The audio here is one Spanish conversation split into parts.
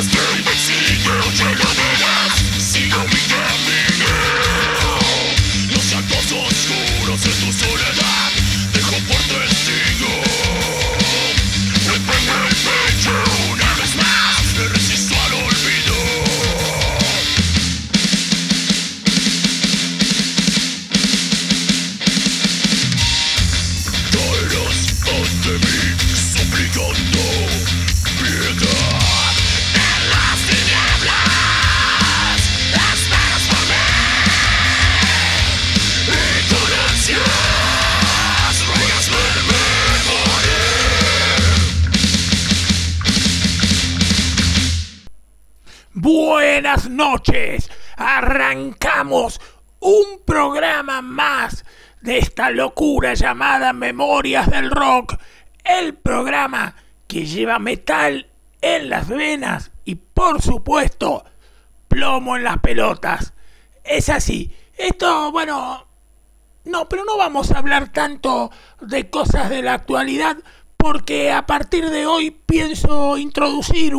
Buenas noches, arrancamos un programa más de esta locura llamada Memorias del Rock, el programa que lleva metal en las venas y por supuesto plomo en las pelotas. Es así, pero no vamos a hablar tanto de cosas de la actualidad porque a partir de hoy pienso introducir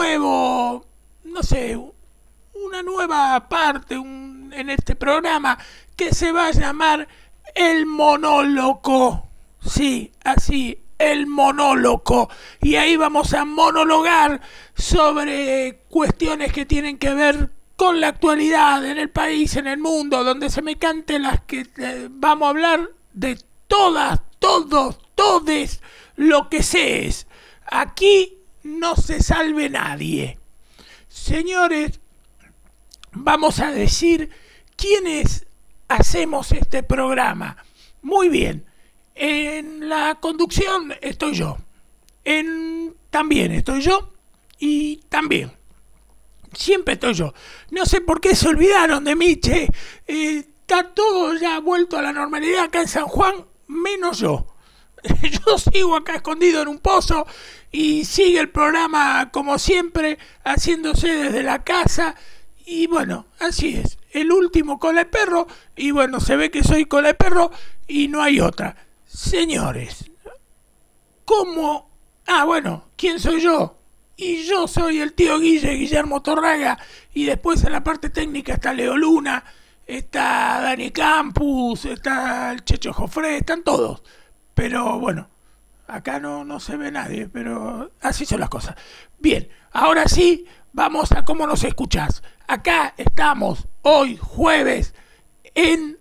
una nueva parte en este programa que se va a llamar El Monólogo. Sí, así, El Monólogo. Y ahí vamos a monologar sobre cuestiones que tienen que ver con la actualidad en el país, en el mundo, donde se me cante las que vamos a hablar de todas, todes, lo que sé es. Aquí no se salve nadie. Señores, vamos a decir quiénes hacemos este programa. Muy bien, en la conducción estoy yo. También estoy yo y también. Siempre estoy yo. No sé por qué se olvidaron de mí, che. Está todo ya vuelto a la normalidad acá en San Juan, menos yo. Yo sigo acá escondido en un pozo y sigue el programa como siempre, haciéndose desde la casa. Y bueno, así es. El último cola de perro. Y bueno, se ve que soy cola de perro y no hay otra. Señores, ¿cómo? ¿quién soy yo? Y yo soy el tío Guillermo Torraga. Y después en la parte técnica está Leo Luna, está Dani Campus, está el Checho Jofré, están todos. Pero bueno, acá no se ve nadie, pero así son las cosas. Bien, ahora sí, vamos a cómo nos escuchás. Acá estamos hoy jueves en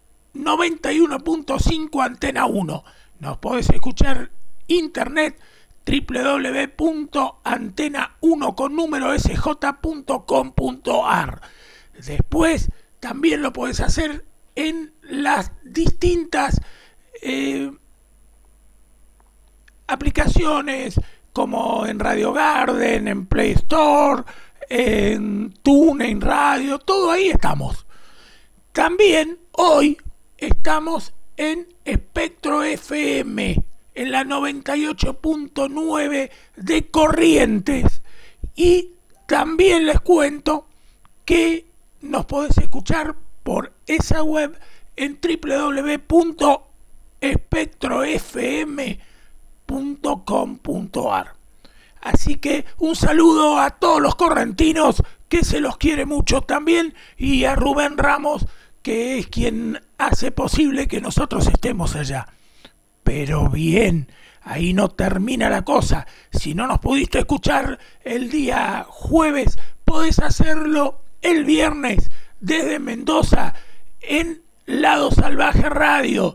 91.5 Antena 1. Nos podés escuchar internet www.antena1sj.com.ar. Después también lo podés hacer en las distintas aplicaciones como en Radio Garden, en Play Store, en TuneIn Radio, todo ahí estamos. También hoy estamos en Espectro FM, en la 98.9 de Corrientes. Y también les cuento que nos podés escuchar por esa web en www.espectrofm.com.ar. Así que un saludo a todos los correntinos, que se los quiere mucho también, y a Rubén Ramos, que es quien hace posible que nosotros estemos allá. Pero bien, ahí no termina la cosa. Si no nos pudiste escuchar el día jueves, podés hacerlo el viernes desde Mendoza en Lado Salvaje Radio,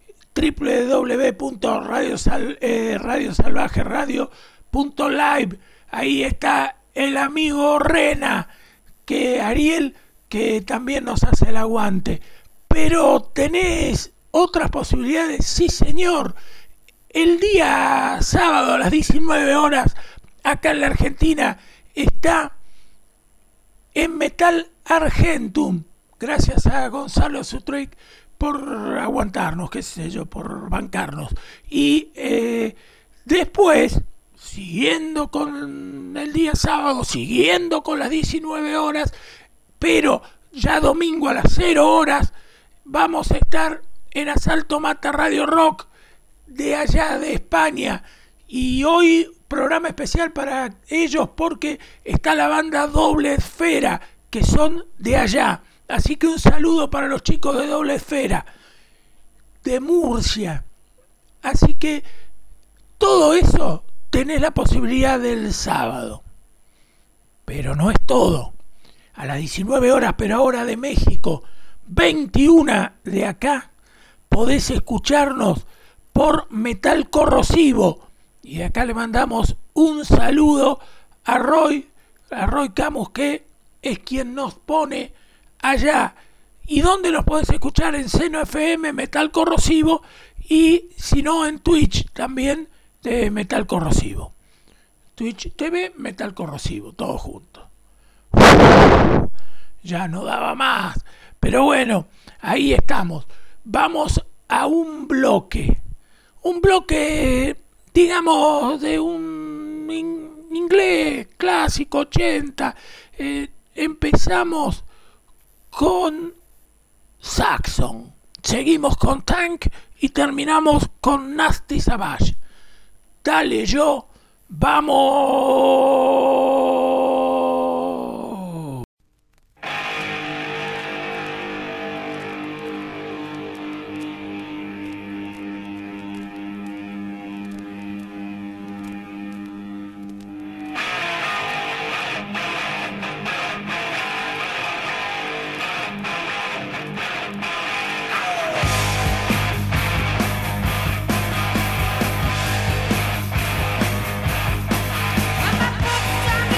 www.radiosalvajeradio.live. Ahí está el amigo Rena, Ariel, que también nos hace el aguante. Pero tenés otras posibilidades, sí señor. El día sábado a las 19 horas, acá en la Argentina, está en Metal Argentum. Gracias a Gonzalo Sutrek por aguantarnos, por bancarnos. Y después, siguiendo con el día sábado, siguiendo con las 19 horas, pero ya domingo a las 0 horas, vamos a estar en Asalto Mata Radio Rock de allá de España. Y hoy programa especial para ellos porque está la banda Doble Esfera, que son de allá. Así que un saludo para los chicos de Doble Esfera, de Murcia. Así que todo eso tenés la posibilidad del sábado. Pero no es todo. A las 19 horas, pero ahora de México, 21 de acá, podés escucharnos por Metal Corrosivo. Y de acá le mandamos un saludo a Roy Camus, que es quien nos pone allá. ¿Y dónde los podés escuchar? En Seno FM, Metal Corrosivo, y si no en Twitch también de Metal Corrosivo. Twitch TV, Metal Corrosivo, todo junto. Ya no daba más. Pero bueno, ahí estamos. Vamos a un bloque. Un bloque, digamos, de un inglés clásico, 80. Empezamos con Saxon. Seguimos con Tank y terminamos con Nasty Savage. Dale, yo. ¡Vamos! I'm a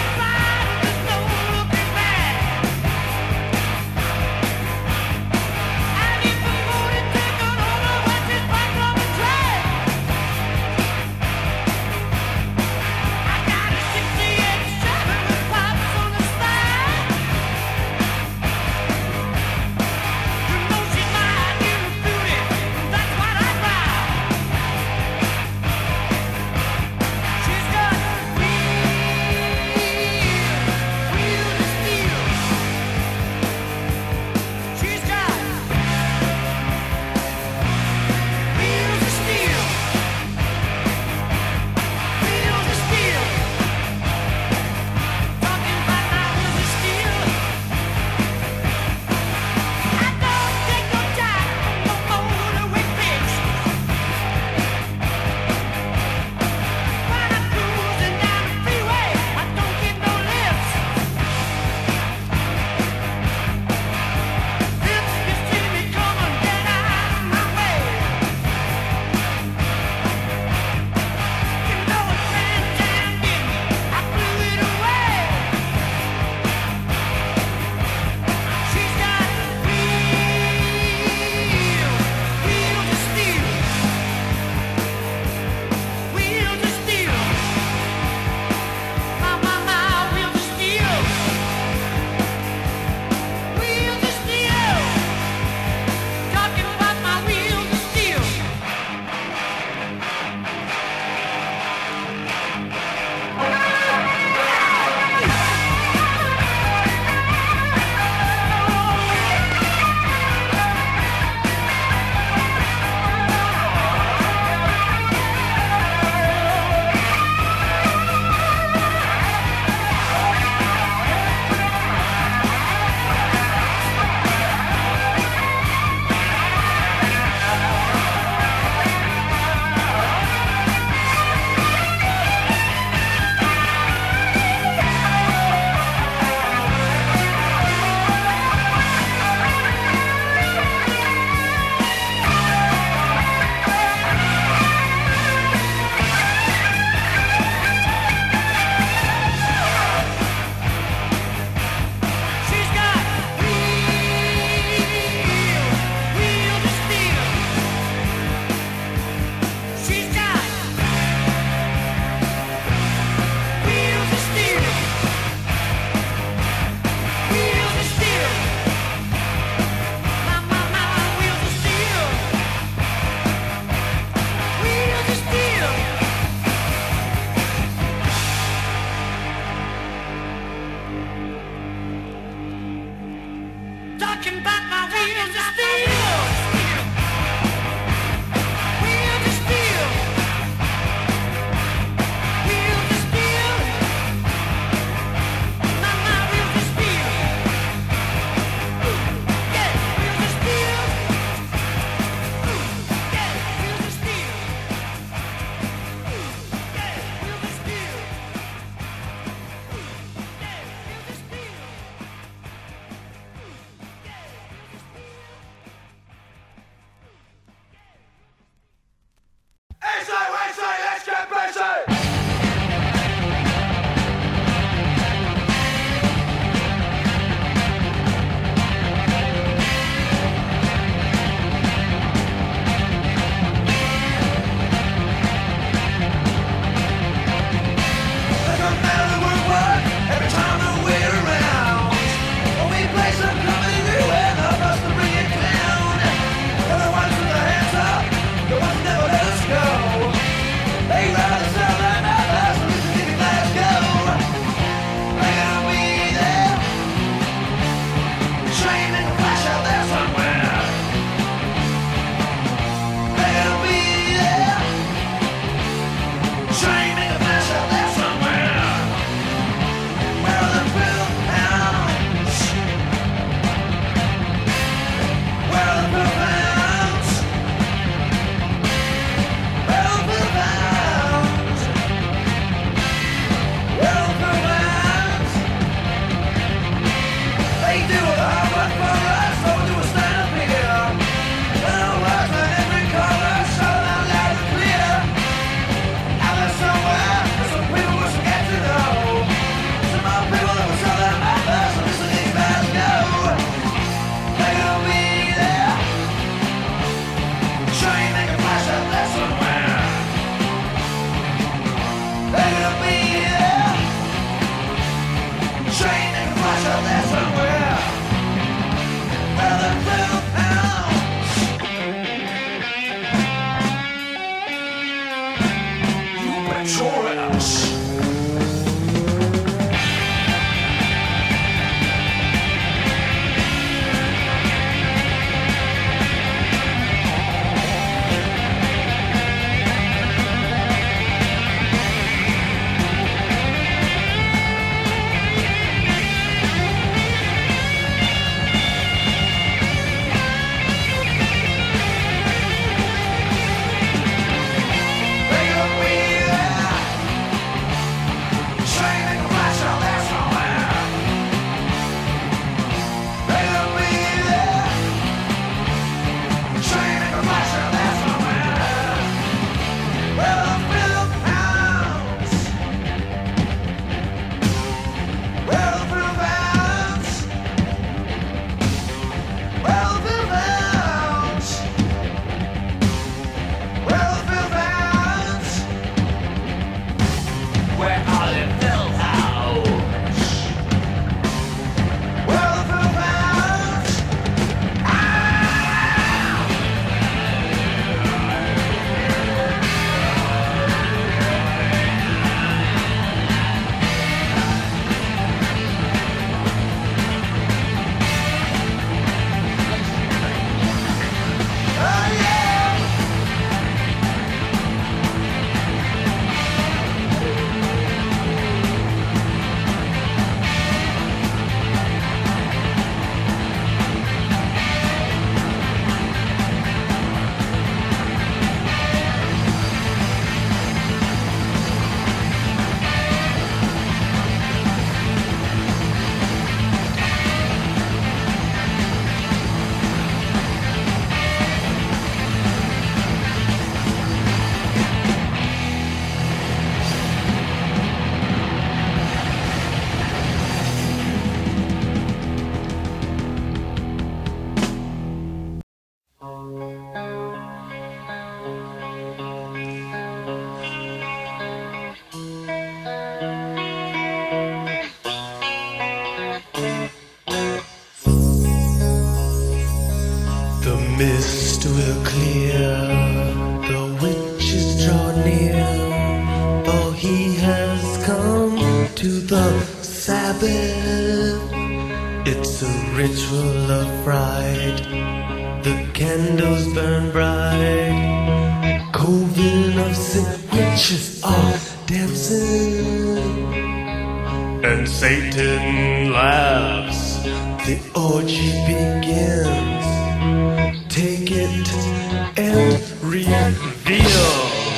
will clear, the witches draw near, for he has come to the Sabbath. It's a ritual of fright, the candles burn bright, coven of sin, witches are dancing, and Satan laughs. The orgy begins. Take it and reveal.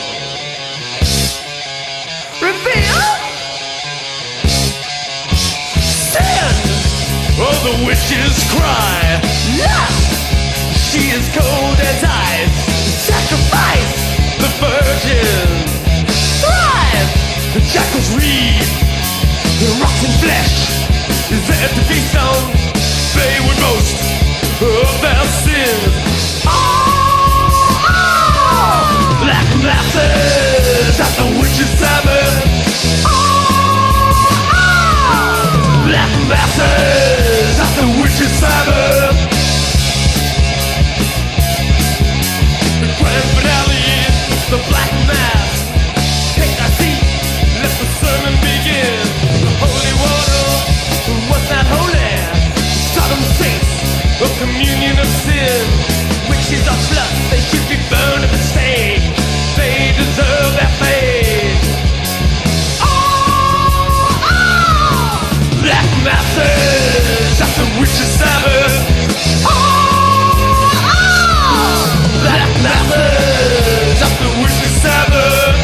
Reveal? Sin! Oh, the witches cry. Lust! She is cold as ice. Sacrifice the virgin. Thrive! The jackals read. The rotten flesh is there to feast on. They would boast of their sins. Black masses at the witches' Sabbath. Black masses at the witches' Sabbath. The grand finale is the black mass. Take a seat, let the sermon begin. The holy water was not holy. Sodom saints, a communion of sin. Witches are blood, they should be burned at the stake. They deserve their fate. Black masses at the witches' Sabbath. Black masses at the witches' Sabbath.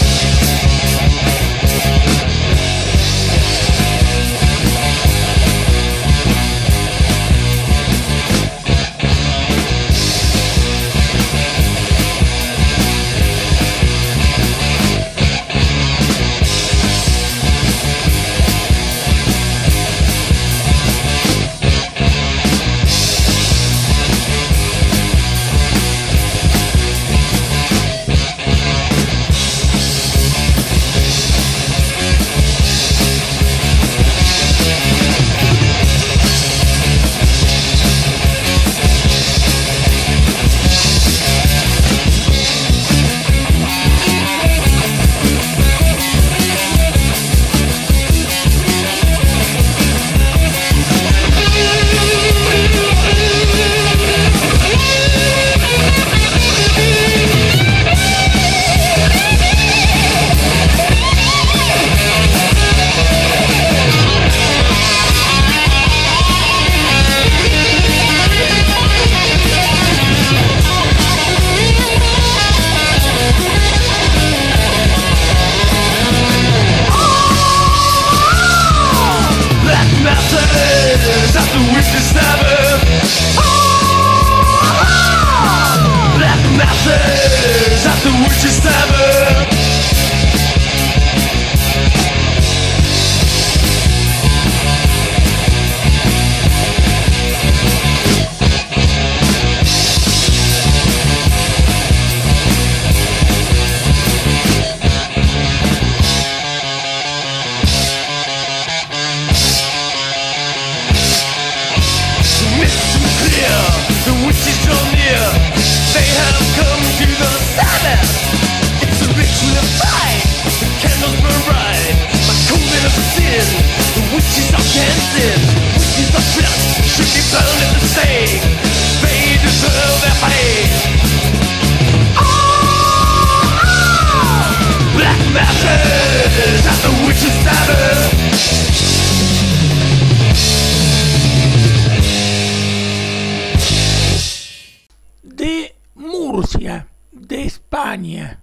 De Murcia, de España,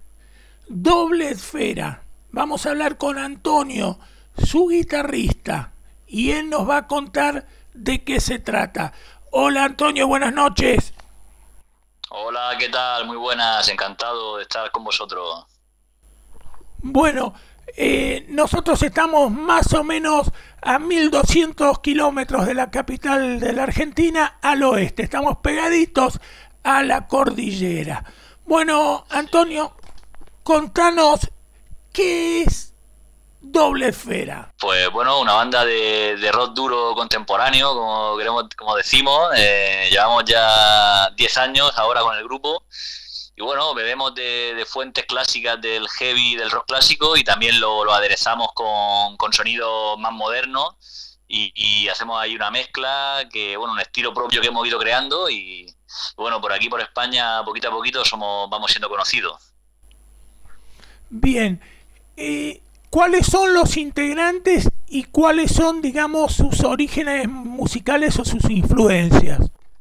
Doble Esfera. Vamos a hablar con Antonio, su guitarrista, y él nos va a contar de qué se trata. Hola Antonio, buenas noches. Hola, ¿qué tal? Muy buenas, encantado de estar con vosotros. Bueno, nosotros estamos más o menos a 1200 kilómetros de la capital de la Argentina al oeste. Estamos pegaditos a la cordillera. Bueno, Antonio, contanos qué es Doble Esfera? Pues bueno, una banda de rock duro contemporáneo, como decimos. Llevamos ya 10 años ahora con el grupo. Y bueno, bebemos de fuentes clásicas del heavy, del rock clásico, y también lo aderezamos con sonidos más modernos. Y hacemos ahí una mezcla, un estilo propio que hemos ido creando. Y bueno, por aquí, por España, poquito a poquito vamos siendo conocidos. Bien. ¿Cuáles son los integrantes y cuáles son, digamos, sus orígenes musicales o sus influencias?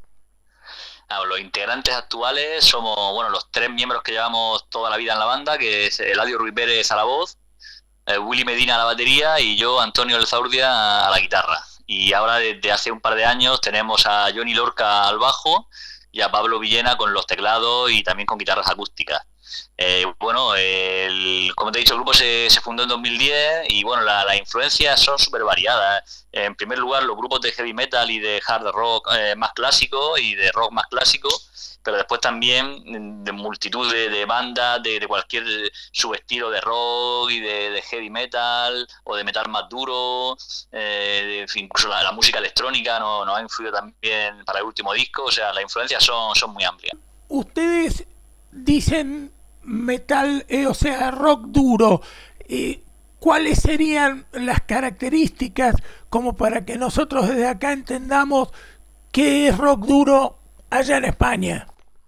Los integrantes actuales somos los 3 miembros que llevamos toda la vida en la banda, que es Eladio Ruiz Pérez a la voz, Willy Medina a la batería y yo, Antonio Elzaurdia, a la guitarra. Y ahora desde hace un par de años tenemos a Johnny Lorca al bajo y a Pablo Villena con los teclados y también con guitarras acústicas. Como te he dicho, el grupo se fundó en 2010 y las influencias son súper variadas. En primer lugar, los grupos de heavy metal y de hard rock más clásicos y de rock más clásico, pero después también de multitud de bandas de cualquier subestilo de rock y de heavy metal o de metal más duro. Incluso la música electrónica nos ha influido también para el último disco. O sea, las influencias son muy amplias. Ustedes dicen metal, o sea, rock duro. ¿Cuáles serían las características como para que nosotros desde acá entendamos qué es rock duro allá en España?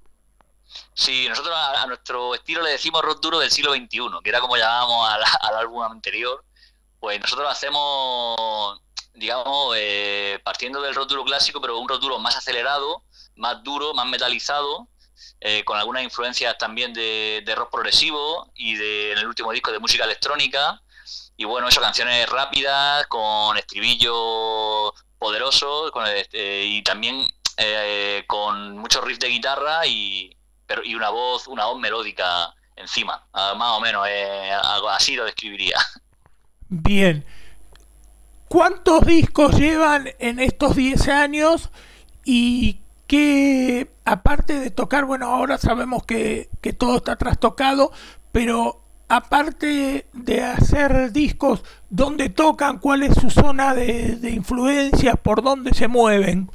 Sí, nosotros a nuestro estilo le decimos rock duro del siglo XXI, que era como llamábamos al álbum anterior. Pues nosotros lo hacemos, partiendo del rock duro clásico, pero un rock duro más acelerado, más duro, más metalizado, con algunas influencias también de rock progresivo y en el último disco de música electrónica. Y canciones rápidas, con estribillos poderosos, y también con muchos riffs de guitarra y una voz melódica encima. Más o menos, algo así lo describiría. Bien. ¿Cuántos discos llevan en estos 10 años? Y que aparte de tocar, ahora sabemos que todo está trastocado, pero aparte de hacer discos, ¿dónde tocan? ¿Cuál es su zona de influencia? ¿Por dónde se mueven?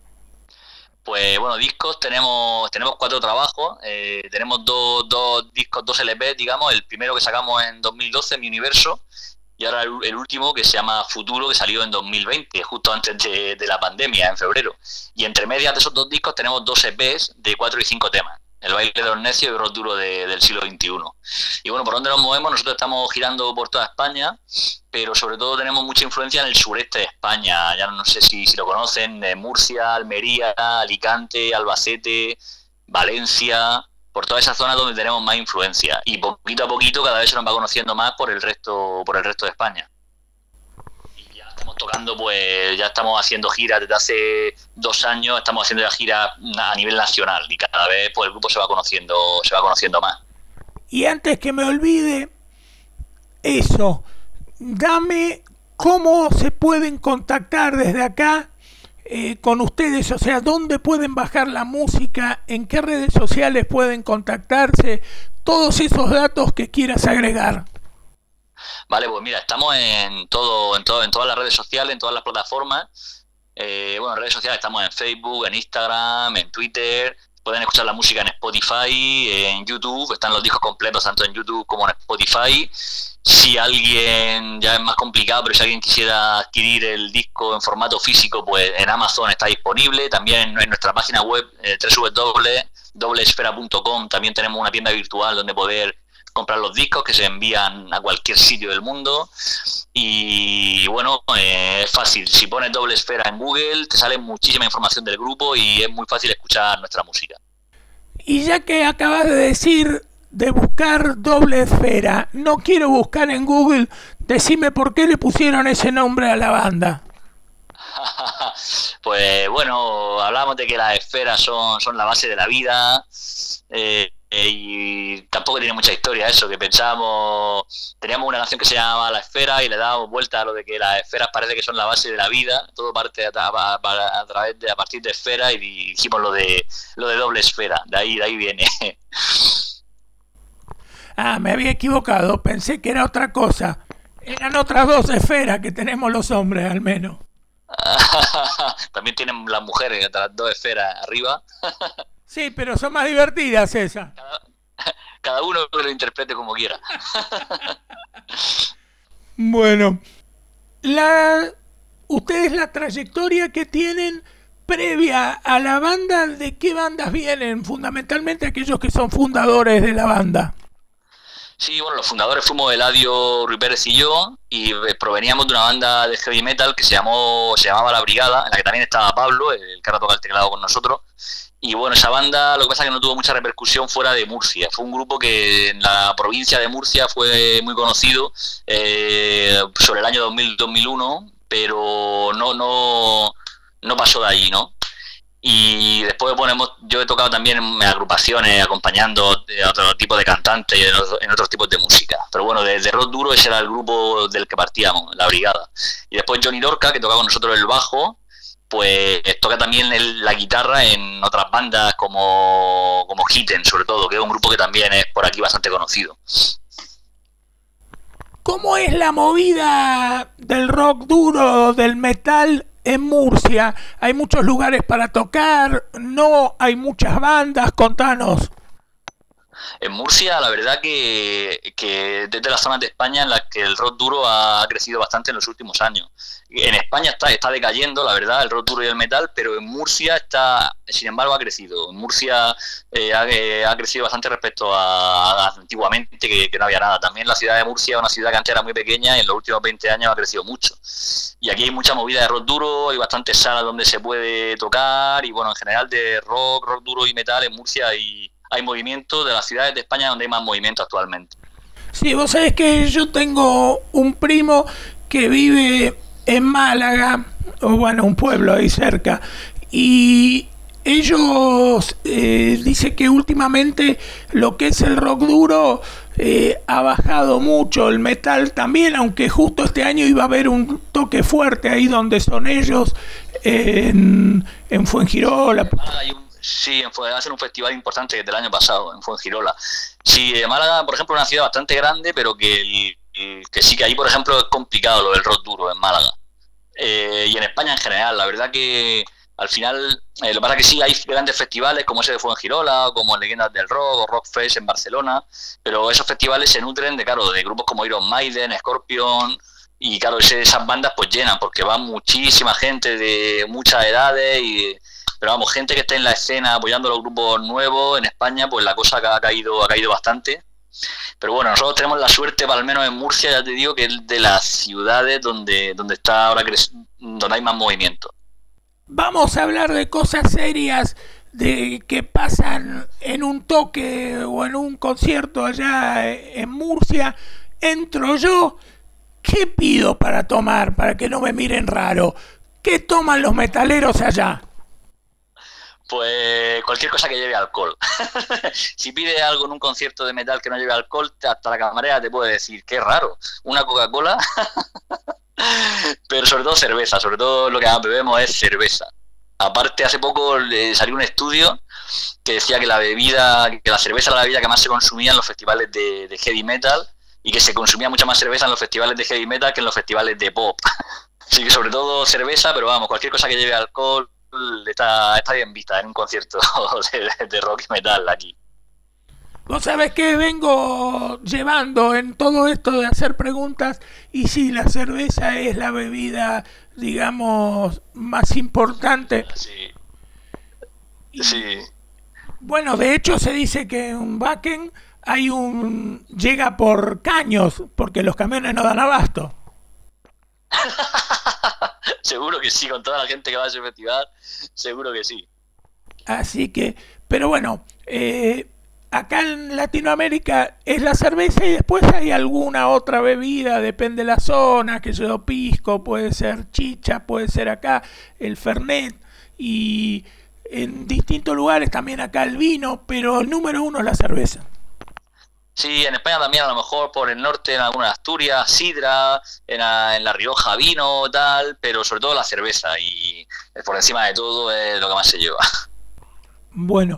Pues discos tenemos 4 trabajos. Tenemos dos discos, 2 LP, digamos. El primero que sacamos en 2012, Mi Universo, y ahora el último, que se llama Futuro, que salió en 2020, justo antes de la pandemia, en febrero. Y entre medias de esos 2 discos tenemos 2 EPs de 4 y 5 temas. El baile de los necios y el rock duro del siglo XXI. Y ¿por dónde nos movemos? Nosotros estamos girando por toda España, pero sobre todo tenemos mucha influencia en el sureste de España. Ya no sé si lo conocen: Murcia, Almería, Alicante, Albacete, Valencia. Por toda esa zona donde tenemos más influencia, y poquito a poquito cada vez se nos va conociendo más por el resto de España. Y ya estamos tocando, ya estamos haciendo giras desde hace 2 años, estamos haciendo ya giras a nivel nacional y cada vez el grupo se va conociendo más. Y antes que me olvide eso, dame cómo se pueden contactar desde acá con ustedes, o sea, dónde pueden bajar la música, en qué redes sociales pueden contactarse, todos esos datos que quieras agregar. Vale, pues mira, estamos en todas las redes sociales, en todas las plataformas. En redes sociales estamos en Facebook, en Instagram, en Twitter. Pueden escuchar la música en Spotify, en YouTube. Están los discos completos tanto en YouTube como en Spotify. Si alguien, ya es más complicado, pero si alguien quisiera adquirir el disco en formato físico, pues en Amazon está disponible. También en nuestra página web, www.doblesfera.com, también tenemos una tienda virtual donde poder comprar los discos, que se envían a cualquier sitio del mundo. Y es fácil. Si pones Doble Esfera en Google, te sale muchísima información del grupo y es muy fácil escuchar nuestra música. Y ya que acabas de decir de buscar Doble Esfera, no quiero buscar en Google, decime por qué le pusieron ese nombre a la banda. Pues hablamos de que las esferas son la base de la vida, y tampoco tiene mucha historia eso, que teníamos una canción que se llamaba La Esfera y le dábamos vuelta a lo de que las esferas parece que son la base de la vida, todo parte a partir de esfera, y dijimos lo de doble esfera, de ahí viene. Me había equivocado, pensé que era otra cosa. Eran otras dos esferas que tenemos los hombres, al menos. También tienen las mujeres, las dos esferas arriba. Sí, pero son más divertidas esas. Cada uno que lo interprete como quiera. Bueno, ustedes la trayectoria que tienen previa a la banda, ¿de qué bandas vienen? Fundamentalmente aquellos que son fundadores de la banda. Sí, bueno, los fundadores fuimos Eladio, Rui Pérez y yo, y proveníamos de una banda de heavy metal que se llamaba La Brigada, en la que también estaba Pablo, el que ahora toca el teclado con nosotros. Y bueno, esa banda lo que pasa es que no tuvo mucha repercusión fuera de Murcia. Fue un grupo que en la provincia de Murcia fue muy conocido sobre el año 2000-2001, pero no pasó de ahí, ¿no? Y después, bueno, yo he tocado también en agrupaciones acompañando a otro tipo de cantantes y en otros tipos de música. Pero bueno, desde Rock Duro ese era el grupo del que partíamos, La Brigada. Y después Johnny Lorca, que toca con nosotros el bajo, pues toca también la guitarra en otras bandas como Hitten, sobre todo, que es un grupo que también es por aquí bastante conocido. ¿Cómo es la movida del rock duro, del metal en Murcia? ¿Hay muchos lugares para tocar? ¿No hay muchas bandas? Contanos. En Murcia, la verdad que desde las zonas de España en las que el rock duro ha crecido bastante en los últimos años. En España está decayendo, la verdad, el rock duro y el metal, pero en Murcia sin embargo, ha crecido. En Murcia ha crecido bastante respecto a antiguamente, que no había nada. También la ciudad de Murcia es una ciudad que antes era muy pequeña y en los últimos 20 años ha crecido mucho. Y aquí hay mucha movida de rock duro, hay bastantes salas donde se puede tocar y bueno, en general de rock duro y metal en Murcia hay movimiento de las ciudades de España donde hay más movimiento actualmente. Sí, vos sabés que yo tengo un primo que vive en Málaga, o bueno, un pueblo ahí cerca, y ellos dicen que últimamente lo que es el rock duro ha bajado mucho, el metal también, aunque justo este año iba a haber un toque fuerte ahí donde son ellos, en Fuengirola. Sí, hacen un festival importante desde el año pasado, en Fuengirola. Sí, Málaga, por ejemplo, es una ciudad bastante grande, pero que sí que ahí, por ejemplo, es complicado lo del rock duro en Málaga. Y en España en general, la verdad que al final, lo que pasa es que sí, hay grandes festivales como ese de Fuengirola, como Leyendas del Rock o Rock Fest en Barcelona, pero esos festivales se nutren de grupos como Iron Maiden, Scorpion, y claro, esas bandas pues llenan, porque va muchísima gente de muchas edades pero vamos, gente que esté en la escena apoyando a los grupos nuevos en España, pues la cosa ha caído bastante. Pero bueno, nosotros tenemos la suerte, al menos en Murcia, ya te digo, que es de las ciudades donde está ahora donde hay más movimiento. Vamos a hablar de cosas serias de que pasan en un toque o en un concierto allá en Murcia. Entro yo, ¿qué pido para tomar? Para que no me miren raro. ¿Qué toman los metaleros allá? Pues cualquier cosa que lleve alcohol. Si pides algo en un concierto de metal que no lleve alcohol, hasta la camarera te puede decir, qué raro, una Coca-Cola. Pero sobre todo cerveza, sobre todo lo que más bebemos es cerveza. Aparte, hace poco salió un estudio que decía que la cerveza era la bebida que más se consumía en los festivales de heavy metal y que se consumía mucha más cerveza en los festivales de heavy metal que en los festivales de pop. Así que sobre todo cerveza, pero vamos, cualquier cosa que lleve alcohol está bien vista en un concierto de rock y metal aquí. Vos sabés que vengo llevando en todo esto de hacer preguntas, y sí, la cerveza es la bebida, digamos, más importante. Sí. Sí. Bueno, de hecho se dice que en Wacken llega por caños, porque los camiones no dan abasto. Seguro que sí, con toda la gente que va a ese festival, seguro que sí. Así que, pero bueno, acá en Latinoamérica es la cerveza y después hay alguna otra bebida, depende de la zona, que yo pisco, puede ser chicha, puede ser acá el fernet, y en distintos lugares también acá el vino, pero el número uno es la cerveza. Sí, en España también, a lo mejor por el norte, en algunas Asturias, sidra, en La Rioja, vino, tal, pero sobre todo la cerveza, y por encima de todo es lo que más se lleva. Bueno,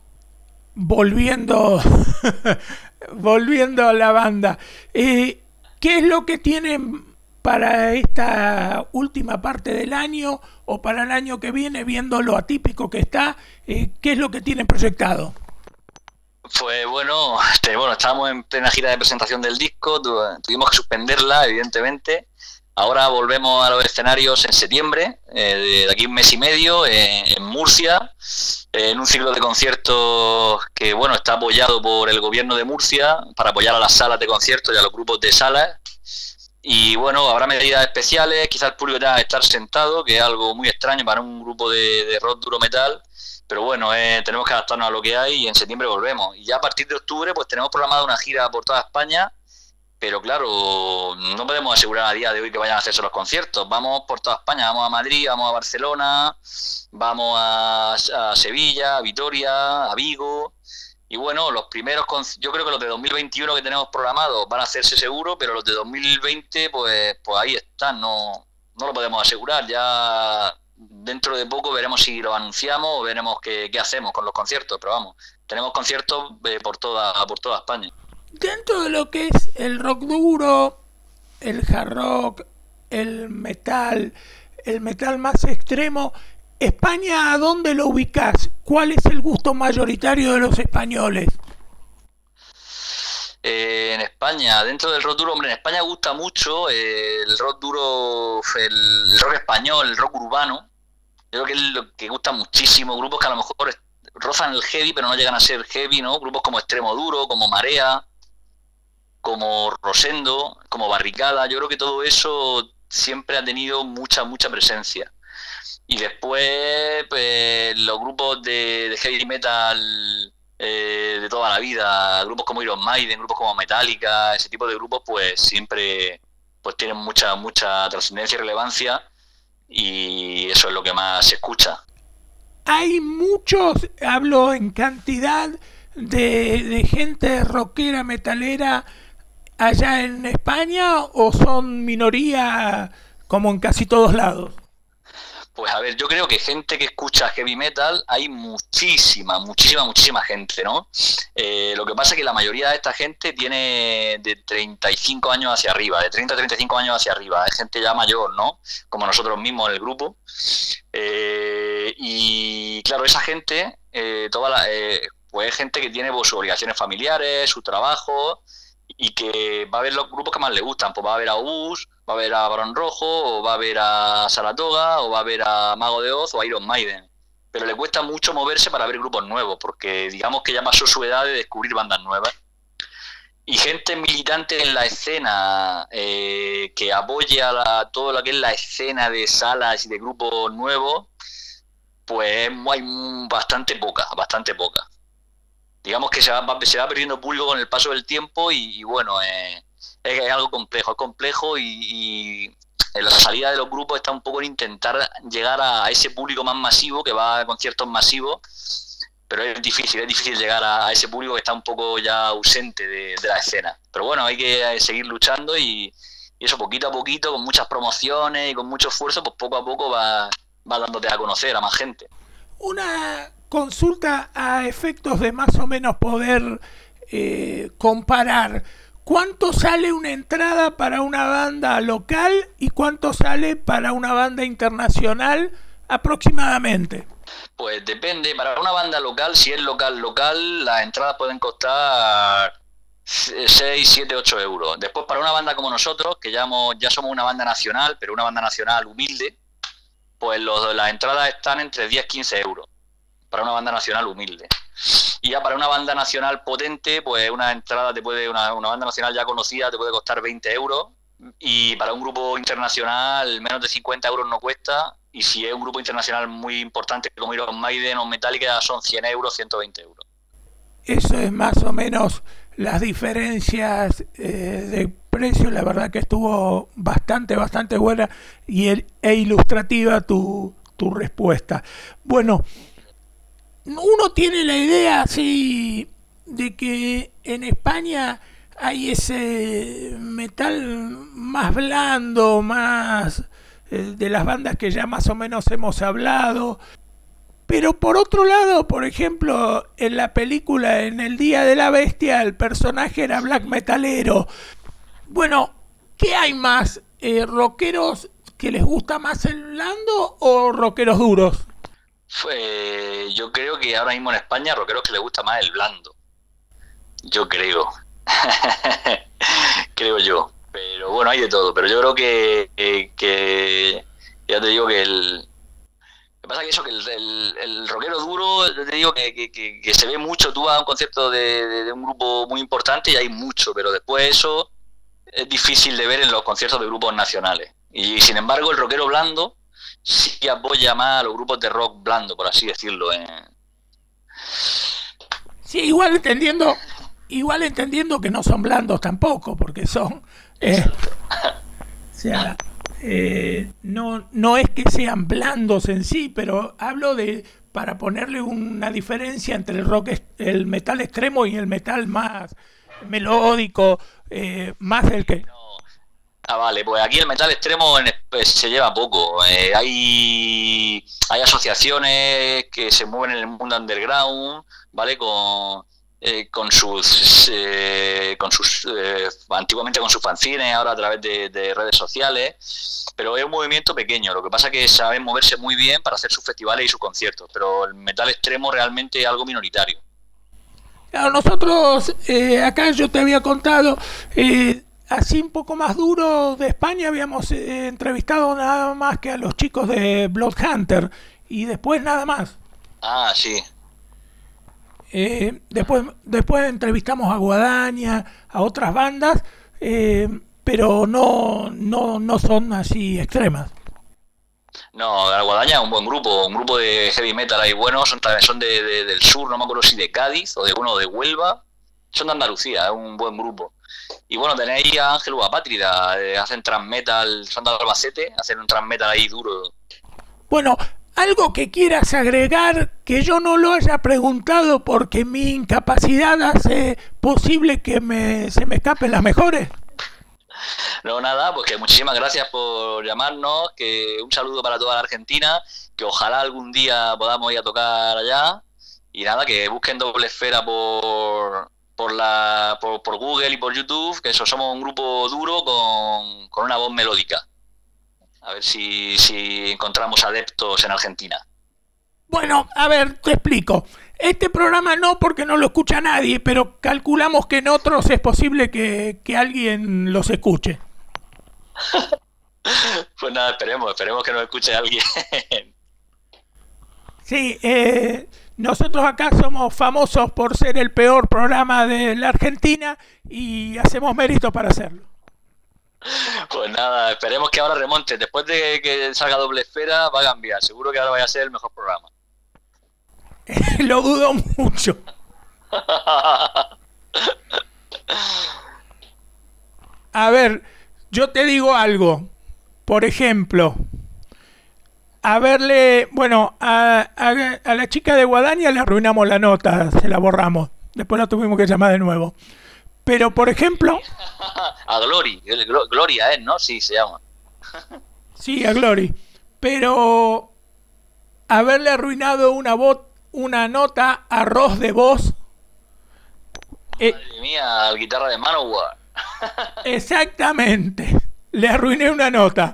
volviendo a la banda, ¿Qué es lo que tienen para esta última parte del año o para el año que viene, viendo lo atípico que está? ¿Qué es lo que tienen proyectado? Pues bueno, estábamos en plena gira de presentación del disco, tuvimos que suspenderla, evidentemente. Ahora volvemos a los escenarios en septiembre, de aquí un mes y medio, en Murcia, en un ciclo de conciertos que bueno está apoyado por el gobierno de Murcia para apoyar a las salas de conciertos y a los grupos de salas. Y bueno, habrá medidas especiales, quizás el público tenga que estar sentado, que es algo muy extraño para un grupo de rock duro metal. Pero bueno, tenemos que adaptarnos a lo que hay y en septiembre volvemos. Y ya a partir de octubre pues tenemos programada una gira por toda España. Pero claro, no podemos asegurar a día de hoy que vayan a hacerse los conciertos. Vamos por toda España, vamos a Madrid, vamos a Barcelona, vamos a Sevilla, a Vitoria, a Vigo. Y bueno, los primeros, yo creo que los de 2021 que tenemos programados van a hacerse seguro, pero los de 2020 pues ahí están, no lo podemos asegurar. Ya dentro de poco veremos si lo anunciamos o veremos qué hacemos con los conciertos. Pero vamos, tenemos conciertos por toda España. Dentro de lo que es el rock duro, el hard rock, el metal más extremo, ¿España a dónde lo ubicás? ¿Cuál es el gusto mayoritario de los españoles? En España, dentro del rock duro, hombre, en España gusta mucho el rock duro, el rock español, el rock urbano. Yo creo que es lo que gusta muchísimo. Grupos que a lo mejor rozan el heavy, pero no llegan a ser heavy, ¿no? Grupos como Extremo Duro, como Marea, como Rosendo, como Barricada. Yo creo que todo eso siempre ha tenido mucha presencia. Y después pues, los grupos de heavy metal de toda la vida, grupos como Iron Maiden, grupos como Metallica, ese tipo de grupos pues siempre pues tienen mucha trascendencia y relevancia, y eso es lo que más se escucha. Hay muchos, hablo en cantidad, de gente rockera, metalera allá en España, o son minoría como en casi todos lados. Pues a ver, yo creo que gente que escucha heavy metal hay muchísima gente, ¿no? Lo que pasa es que la mayoría de esta gente tiene de 35 años hacia arriba, de 30 a 35 años hacia arriba, es gente ya mayor, ¿no? Como nosotros mismos en el grupo. Y claro, esa gente, pues es gente que tiene pues, sus obligaciones familiares, su trabajo, y que va a ver los grupos que más le gustan. Pues va a ver a Obús, va a ver a Barón Rojo, o va a ver a Saratoga, o va a ver a Mago de Oz o a Iron Maiden. Pero le cuesta mucho moverse para ver grupos nuevos, porque digamos que ya pasó su edad de descubrir bandas nuevas. Y gente militante en la escena que apoye a todo lo que es la escena de salas y de grupos nuevos, pues hay bastante poca. Digamos que se va perdiendo público con el paso del tiempo y bueno, es algo complejo y la salida de los grupos está un poco en intentar llegar a ese público más masivo que va a conciertos masivos, pero es difícil llegar a ese público que está un poco ya ausente de la escena. Pero bueno, hay que seguir luchando y eso poquito a poquito, con muchas promociones y con mucho esfuerzo, pues poco a poco va dándote a conocer a más gente. Una consulta a efectos de más o menos poder comparar. ¿Cuánto sale una entrada para una banda local y cuánto sale para una banda internacional aproximadamente? Pues depende. Para una banda local, si es local, las entradas pueden costar 6, 7, 8 euros. Después para una banda como nosotros, que ya somos una banda nacional, pero una banda nacional humilde, pues las entradas están entre 10 y 15 euros. Para una banda nacional humilde. Y ya para una banda nacional potente, pues una entrada una banda nacional ya conocida te puede costar 20 euros. Y para un grupo internacional menos de 50 euros no cuesta. Y si es un grupo internacional muy importante como Iron Maiden o Metallica, son 100 euros, 120 euros. Eso es más o menos las diferencias de precio. La verdad que estuvo bastante buena e ilustrativa tu respuesta. Bueno, uno tiene la idea así de que en España hay ese metal más blando, más de las bandas que ya más o menos hemos hablado. Pero por otro lado, por ejemplo, en la película En el Día de la Bestia, el personaje era black metalero. Bueno, ¿qué hay más? ¿Rockeros que les gusta más el blando o rockeros duros? Yo creo que ahora mismo en España, rockeros que les gusta más el blando. Yo creo. Creo yo. Pero bueno, hay de todo. Pero yo creo que ya te digo que lo que pasa es que eso, que el rockero duro, yo te digo que se ve mucho. Tú vas a un concierto de un grupo muy importante y hay mucho, pero después eso es difícil de ver en los conciertos de grupos nacionales. Y sin embargo, el rockero blando sí apoya más a los grupos de rock blando, por así decirlo. Sí, igual entendiendo que no son blandos tampoco, porque son... o sea, no es que sean blandos en sí, pero hablo de para ponerle una diferencia entre el metal extremo y el metal más melódico, más del que... Vale, pues aquí el metal extremo pues, se lleva poco. Hay asociaciones que se mueven en el mundo underground, ¿vale? Con sus antiguamente con sus fanzines, ahora a través de redes sociales, pero es un movimiento pequeño. Lo que pasa es que saben moverse muy bien para hacer sus festivales y sus conciertos, pero el metal extremo realmente es algo minoritario. Claro, nosotros acá yo te había contado, así un poco más duro de España habíamos entrevistado nada más que a los chicos de Bloodhunter y después nada más. Ah, sí. Después entrevistamos a Guadaña, a otras bandas, pero no son así extremas. No, la Guadaña es un buen grupo, un grupo de heavy metal ahí bueno, son del sur, no me acuerdo si de Cádiz o de Huelva, son de Andalucía, es un buen grupo. Y bueno, tenéis a Ángel Apátrida, hacen thrash metal, son de Albacete, hacen un thrash metal ahí duro. Bueno, algo que quieras agregar que yo no lo haya preguntado porque mi incapacidad hace posible que se me escapen las mejores. No, nada, pues que muchísimas gracias por llamarnos, que un saludo para toda la Argentina, que ojalá algún día podamos ir a tocar allá. Y nada, que busquen Doble Esfera por Google y por YouTube, que somos un grupo duro con una voz melódica. A ver si encontramos adeptos en Argentina. Bueno, a ver, te explico. Este programa no, porque no lo escucha nadie, pero calculamos que en otros es posible que alguien los escuche. Pues nada, esperemos que nos escuche alguien. Sí, nosotros acá somos famosos por ser el peor programa de la Argentina y hacemos mérito para hacerlo. Pues nada, esperemos que ahora remonte. Después de que salga Doble Esfera va a cambiar. Seguro que ahora vaya a ser el mejor programa. Lo dudo mucho. A ver, yo te digo algo. Por ejemplo, a la chica de Guadaña le arruinamos la nota, se la borramos. Después la tuvimos que llamar de nuevo. Pero, por ejemplo... A Gloria, ¿no? Sí, se llama. Sí, a Glory. Pero haberle arruinado una nota a Ross de voz... Madre mía, al guitarra de Manowar. Exactamente. Le arruiné una nota.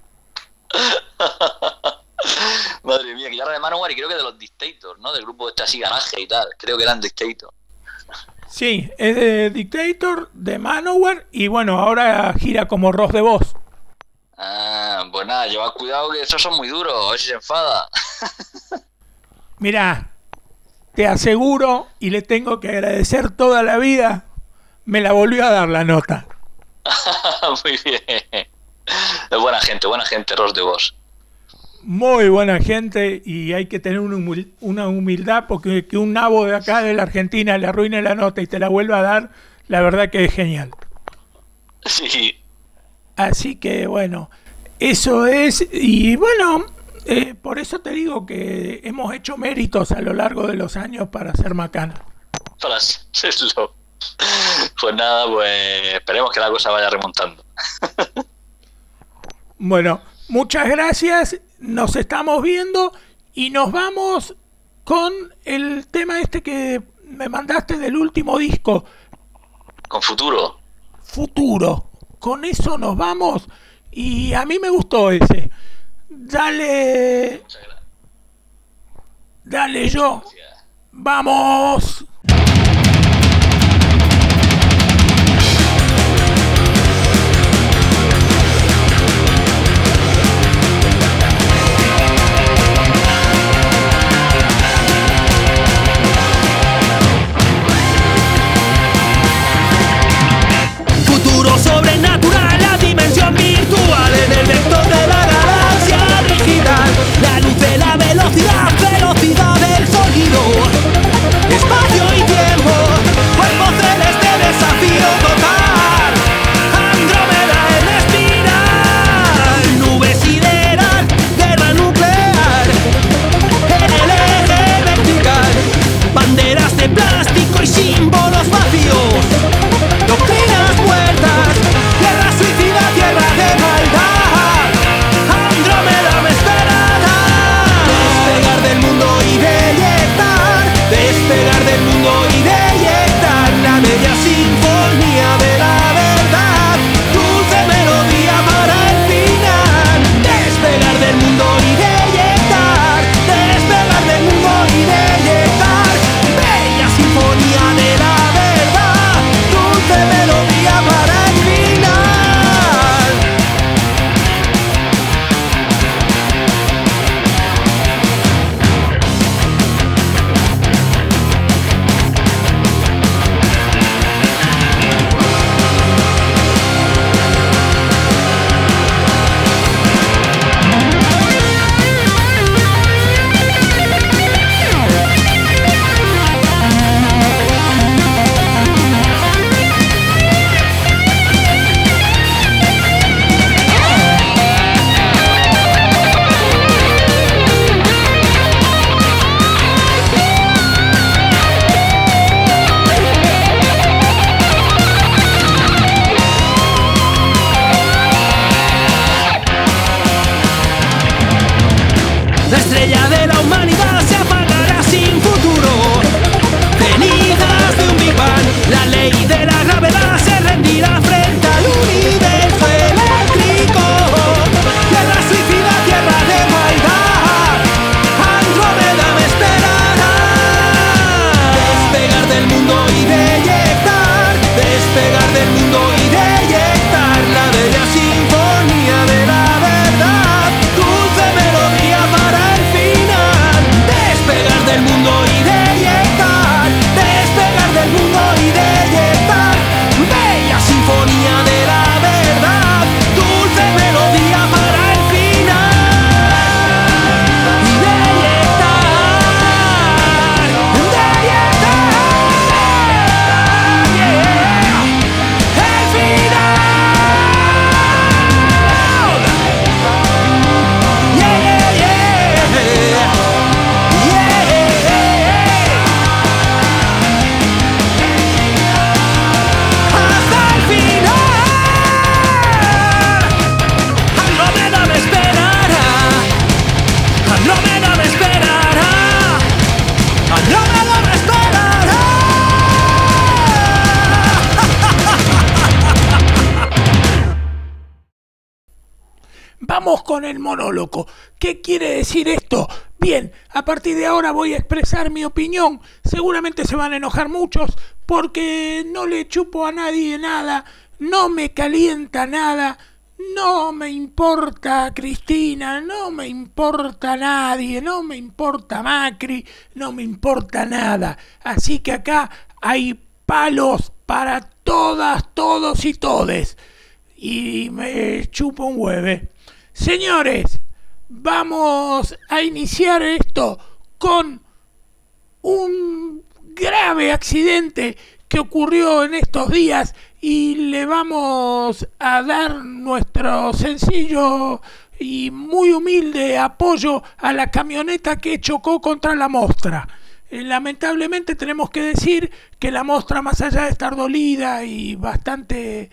Madre mía, guitarra de Manowar y creo que de los Dictators, ¿no? Del grupo este así garaje y tal. Creo que eran Dictators. Sí, es de Dictator, de Manowar, y bueno, ahora gira como Ross de voz. Ah, pues nada, llevad cuidado que estos son muy duros, a ver si se enfada. Mirá, te aseguro, y le tengo que agradecer toda la vida, me la volvió a dar la nota. Muy bien. Es buena gente, Ross de voz. Muy buena gente, y hay que tener una humildad, porque que un nabo de acá de la Argentina le arruine la nota y te la vuelva a dar, la verdad que es genial. Sí. Así que bueno, eso es, y bueno, por eso te digo que hemos hecho méritos a lo largo de los años para ser macana. Para hacerlo. Pues nada, pues esperemos que la cosa vaya remontando. Bueno, muchas gracias, nos estamos viendo y nos vamos con el tema este que me mandaste del último disco. Con Futuro. Futuro. con eso nos vamos. Y a mí me gustó ese. Dale, Muchas gracias. dale yo. Gracias. ¡Vamos! Futuro sobrenatural, la dimensión virtual en el vector de la galaxia digital. La luz de la velocidad, velocidad del sonido. Espacio y tiempo, cuerpo celeste, desafío total. Andrómeda en espiral, nube sideral, guerra nuclear. En el eje vertical, banderas de plástico y símbolos vacíos. Doctrinas muertas, guerra suicida, tierra de maldad. Andrómeda me esperará. Despegar del mundo y deyectar. Despegar del mundo y deyectar. La bella sinfonía de la verdad. Dulce melodía para el final. Despegar del mundo y deyectar. Despegar del mundo y deyectar. Bella sinfonía de la verdad. Dulce melodía para el final. La estrella de la humanidad se apagará sin futuro. Cenizas de un Big Bang, la ley de la gravedad se rendirá frente al universo eléctrico. Guerra suicida, tierra de maldad. Andrómeda me esperará. Despegar del mundo y deyectar. Despegar del mundo y deyectar. La bella sinfonía de la verdad. Dulce melodía para el final. Despegar del mundo y deyectar. Despegar del mundo y deyectar. Bella sinfonía de la verdad. Dulce melodía para el final. Y deyectar. Deyectar. Yeah. El final. Yeah, yeah, yeah. Hasta el final. Andrómeda me esperará. Andrómeda me esperará. Andrómeda me esperará. Vamos con el monólogo. ¿Qué quiere decir esto? Bien, a partir de ahora voy a expresar mi opinión. Seguramente se van a enojar muchos porque no le chupo a nadie nada, no me calienta nada, no me importa Cristina, no me importa nadie, no me importa Macri, no me importa nada. Así que acá hay palos para todas, todos y todes. Y me chupo un hueve. Señores, vamos a iniciar esto con un grave accidente que ocurrió en estos días y le vamos a dar nuestro sencillo y muy humilde apoyo a la camioneta que chocó contra la Mostra. Lamentablemente tenemos que decir que la Mostra, más allá de estar dolida y bastante,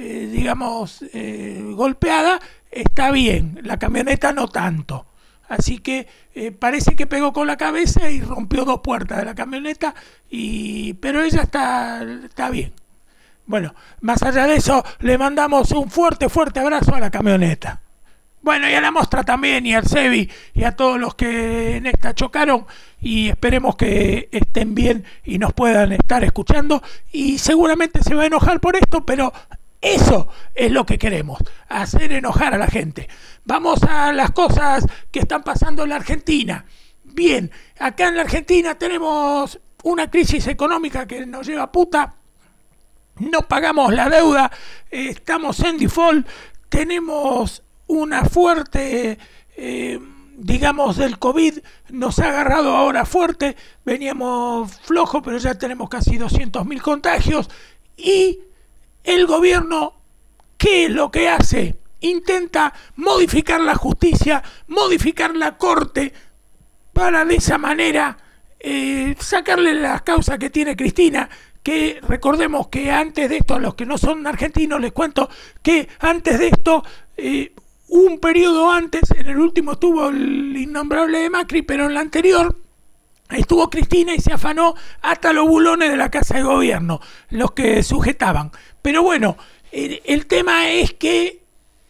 golpeada, está bien, la camioneta no tanto. Así que parece que pegó con la cabeza y rompió 2 puertas de la camioneta, pero ella está bien. Bueno, más allá de eso, le mandamos un fuerte abrazo a la camioneta. Bueno, y a la Mostra también, y al Sebi, y a todos los que en esta chocaron, y esperemos que estén bien y nos puedan estar escuchando, y seguramente se va a enojar por esto, pero eso es lo que queremos, hacer enojar a la gente. Vamos a las cosas que están pasando en la Argentina. Bien, acá en la Argentina tenemos una crisis económica que nos lleva a puta, no pagamos la deuda, estamos en default, tenemos una fuerte, digamos, del COVID nos ha agarrado ahora fuerte, veníamos flojos, pero ya tenemos casi 200.000 contagios, y el gobierno, ¿qué es lo que hace? Intenta modificar la justicia, modificar la corte, para de esa manera sacarle las causas que tiene Cristina, que recordemos que antes de esto, a los que no son argentinos les cuento que antes de esto, un periodo antes, en el último estuvo el innombrable de Macri, pero en el anterior estuvo Cristina y se afanó hasta los bulones de la Casa de Gobierno, los que sujetaban. Pero bueno, el tema es que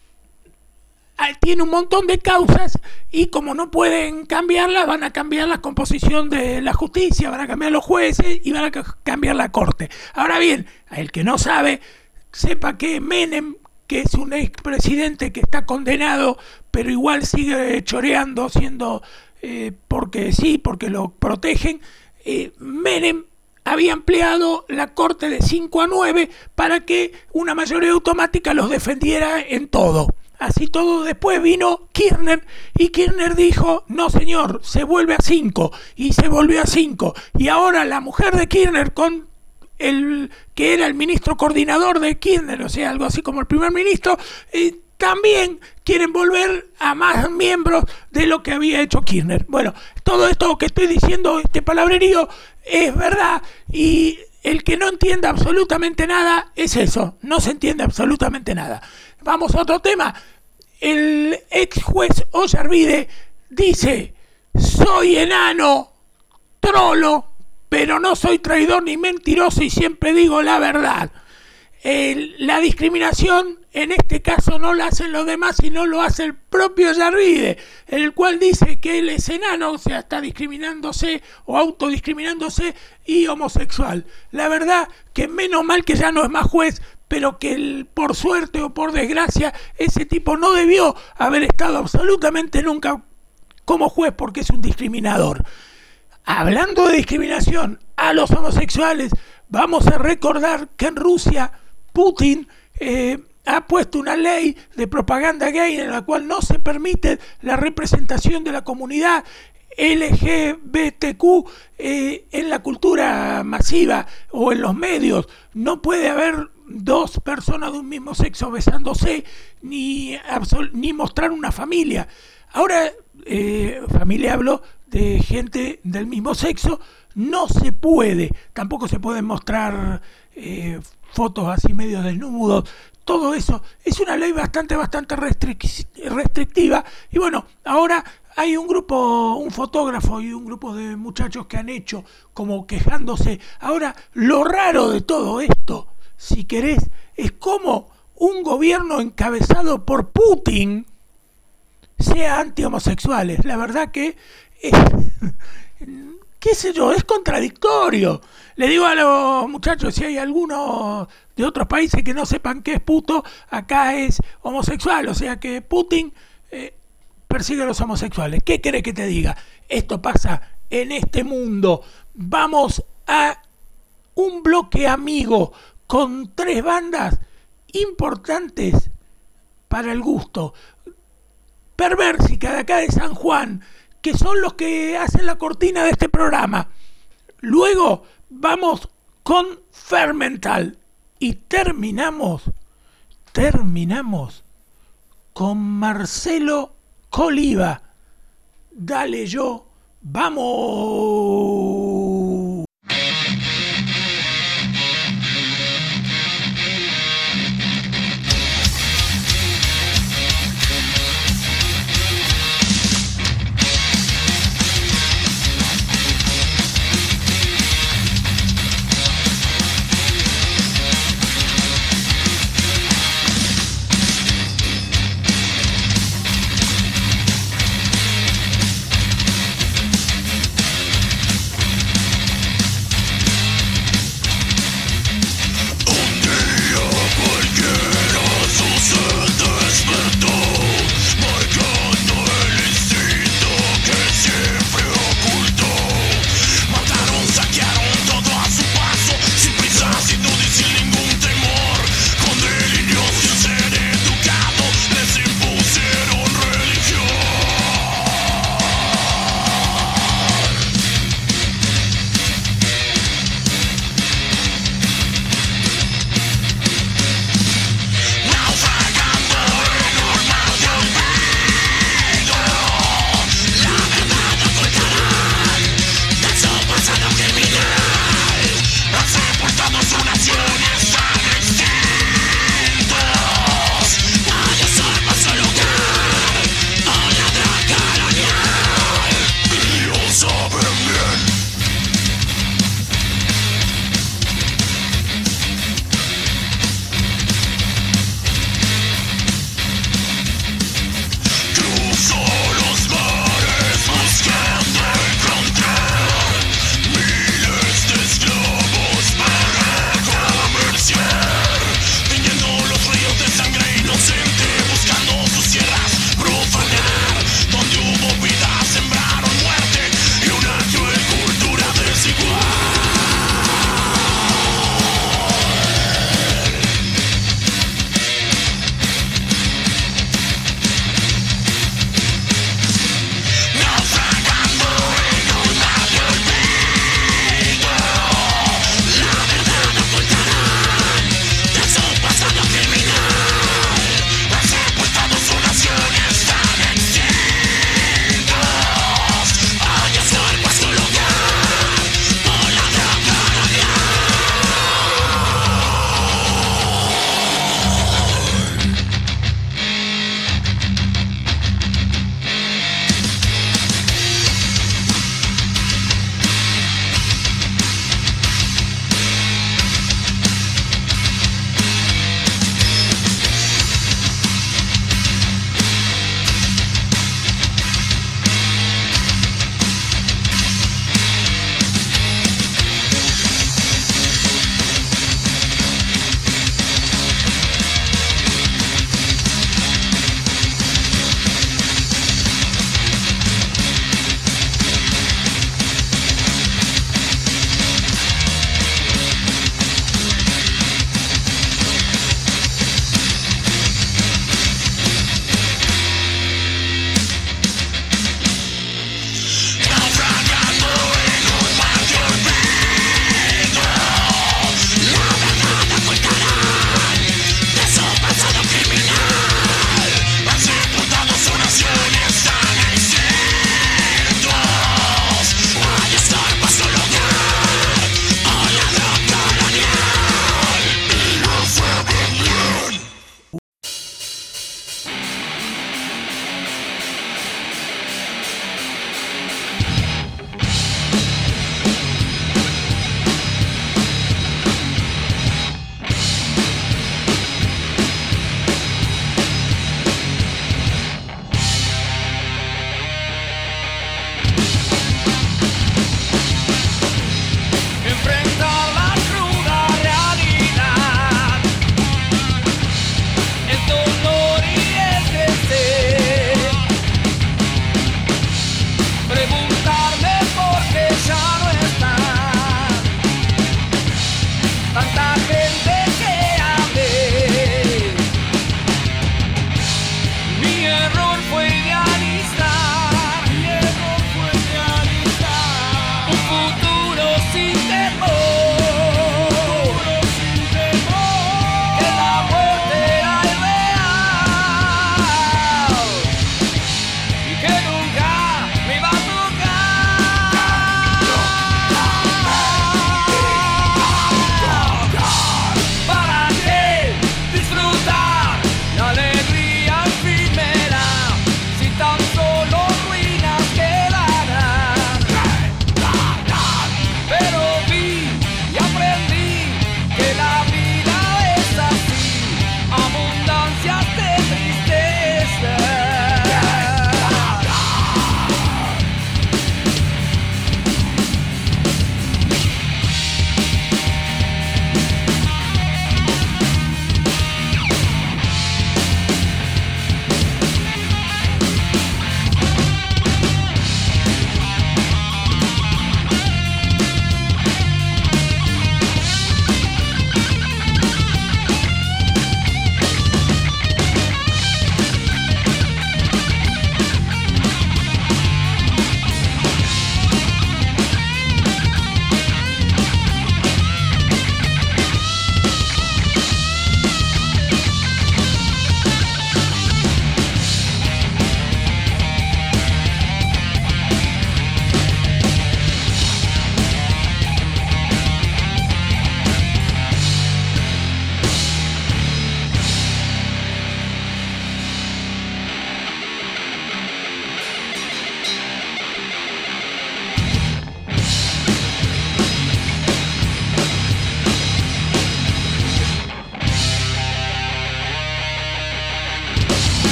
tiene un montón de causas y como no pueden cambiarlas, van a cambiar la composición de la justicia, van a cambiar los jueces y van a cambiar la corte. Ahora bien, el que no sabe, sepa que Menem, que es un expresidente que está condenado, pero igual sigue choreando, siendo porque sí, porque lo protegen, Menem había ampliado la corte de 5 a 9 para que una mayoría automática los defendiera en todo. Así todo, después vino Kirchner y Kirchner dijo, no señor, se vuelve a 5, y se volvió a 5, y ahora la mujer de Kirchner con el que era el ministro coordinador de Kirchner, o sea, algo así como el primer ministro, también quieren volver a más miembros de lo que había hecho Kirchner. Bueno, todo esto que estoy diciendo, este palabrerío, es verdad, y el que no entienda absolutamente nada es eso, no se entiende absolutamente nada. Vamos a otro tema. El ex juez Ollarvide dice, soy enano, trolo, pero no soy traidor ni mentiroso y siempre digo la verdad. La discriminación en este caso no la hacen los demás, sino lo hace el propio Ollarvide, en el cual dice que él es enano, o sea, está discriminándose o autodiscriminándose y homosexual. La verdad que menos mal que ya no es más juez, pero que por suerte o por desgracia ese tipo no debió haber estado absolutamente nunca como juez porque es un discriminador. Hablando de discriminación a los homosexuales, vamos a recordar que en Rusia Putin ha puesto una ley de propaganda gay en la cual no se permite la representación de la comunidad LGBTQ en la cultura masiva o en los medios. No puede haber dos personas de un mismo sexo besándose ni mostrar una familia. Ahora, familia hablo de gente del mismo sexo, no se puede, tampoco se pueden mostrar fotos así medio desnudos. Todo eso es una ley bastante restrictiva. Y bueno, ahora hay un grupo, un fotógrafo y un grupo de muchachos que han hecho como quejándose. Ahora, lo raro de todo esto, si querés, es como un gobierno encabezado por Putin sea anti-homosexuales. La verdad que qué sé yo, es contradictorio. Le digo a los muchachos, si hay alguno de otros países que no sepan qué es puto, acá es homosexual, o sea que Putin persigue a los homosexuales. ¿Qué querés que te diga? Esto pasa en este mundo. Vamos a un bloque amigo con 3 bandas importantes para el gusto. Perversica de acá de San Juan, que son los que hacen la cortina de este programa. Luego vamos con Fermental y terminamos con Marcelo Coliva. Dale yo, vamos.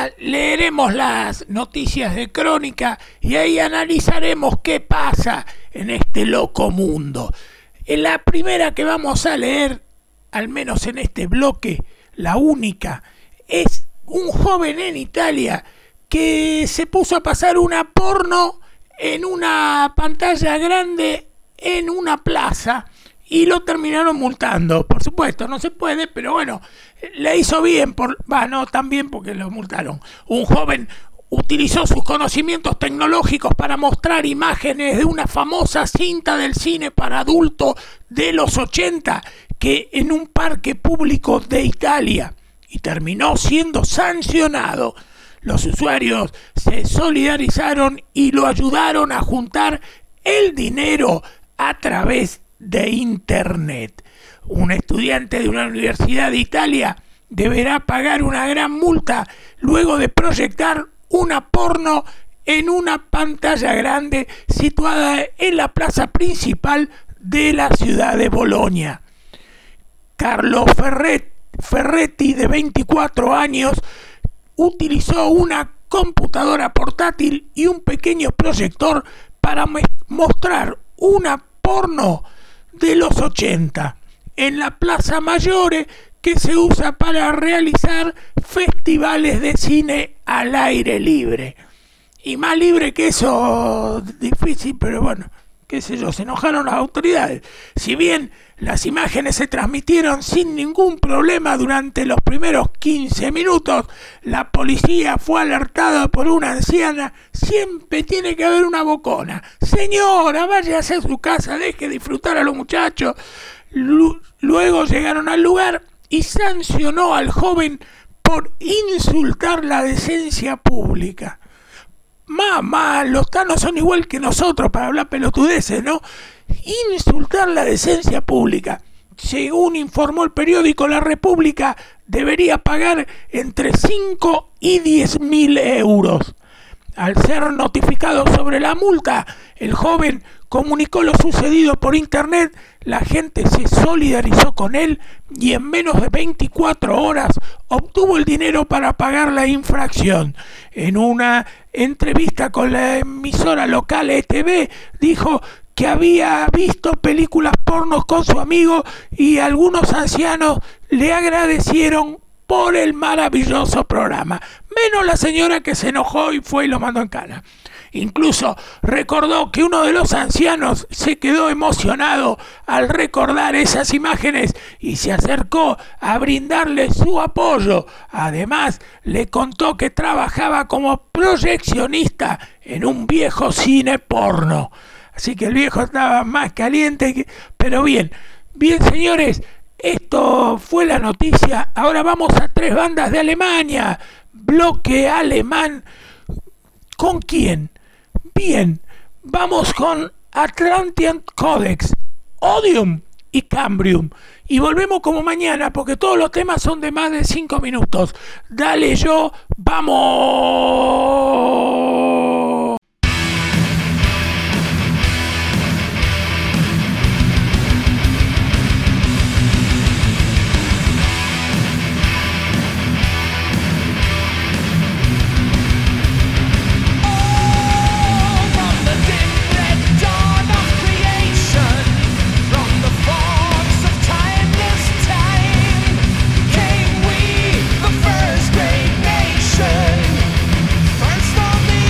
leeremos las noticias de Crónica y ahí analizaremos qué pasa en este loco mundo. La primera que vamos a leer, al menos en este bloque, la única, es un joven en Italia que se puso a pasar una porno en una pantalla grande en una plaza y lo terminaron multando. Por supuesto, no se puede, pero bueno, le hizo bien, no tan bien porque lo multaron. Un joven utilizó sus conocimientos tecnológicos para mostrar imágenes de una famosa cinta del cine para adultos de los 80 que en un parque público de Italia, y terminó siendo sancionado. Los usuarios se solidarizaron y lo ayudaron a juntar el dinero a través de Internet. Un estudiante de una universidad de Italia deberá pagar una gran multa luego de proyectar una porno en una pantalla grande situada en la plaza principal de la ciudad de Bolonia. Carlo Ferretti, de 24 años, utilizó una computadora portátil y un pequeño proyector para mostrar una porno de los 80 en la Plaza Maggiore, que se usa para realizar festivales de cine al aire libre. Y más libre que eso, difícil, pero bueno, qué sé yo, se enojaron las autoridades. Si bien las imágenes se transmitieron sin ningún problema durante los primeros 15 minutos, la policía fue alertada por una anciana. Siempre tiene que haber una bocona. Señora, váyase a su casa, deje disfrutar a los muchachos. Luego llegaron al lugar y sancionó al joven por insultar la decencia pública. Mamá, los tanos son igual que nosotros para hablar pelotudeces, ¿no? Insultar la decencia pública. Según informó el periódico La República, debería pagar entre 5 y 10.000 euros. Al ser notificado sobre la multa, el joven comunicó lo sucedido por internet. La gente se solidarizó con él y en menos de 24 horas obtuvo el dinero para pagar la infracción. En una entrevista con la emisora local ETV, dijo que había visto películas pornos con su amigo y algunos ancianos le agradecieron por el maravilloso programa, menos la señora que se enojó y fue y lo mandó en cana. Incluso recordó que uno de los ancianos se quedó emocionado al recordar esas imágenes y se acercó a brindarle su apoyo. Además, le contó que trabajaba como proyeccionista en un viejo cine porno. Así que el viejo estaba más caliente, pero bien, señores, esto fue la noticia. Ahora vamos a 3 bandas de Alemania. Bloque alemán. ¿Con quién? Bien, vamos con Atlantean Codex, Odium y Cambrium. Y volvemos como mañana porque todos los temas son de más de 5 minutos. Dale yo, vamos. First on the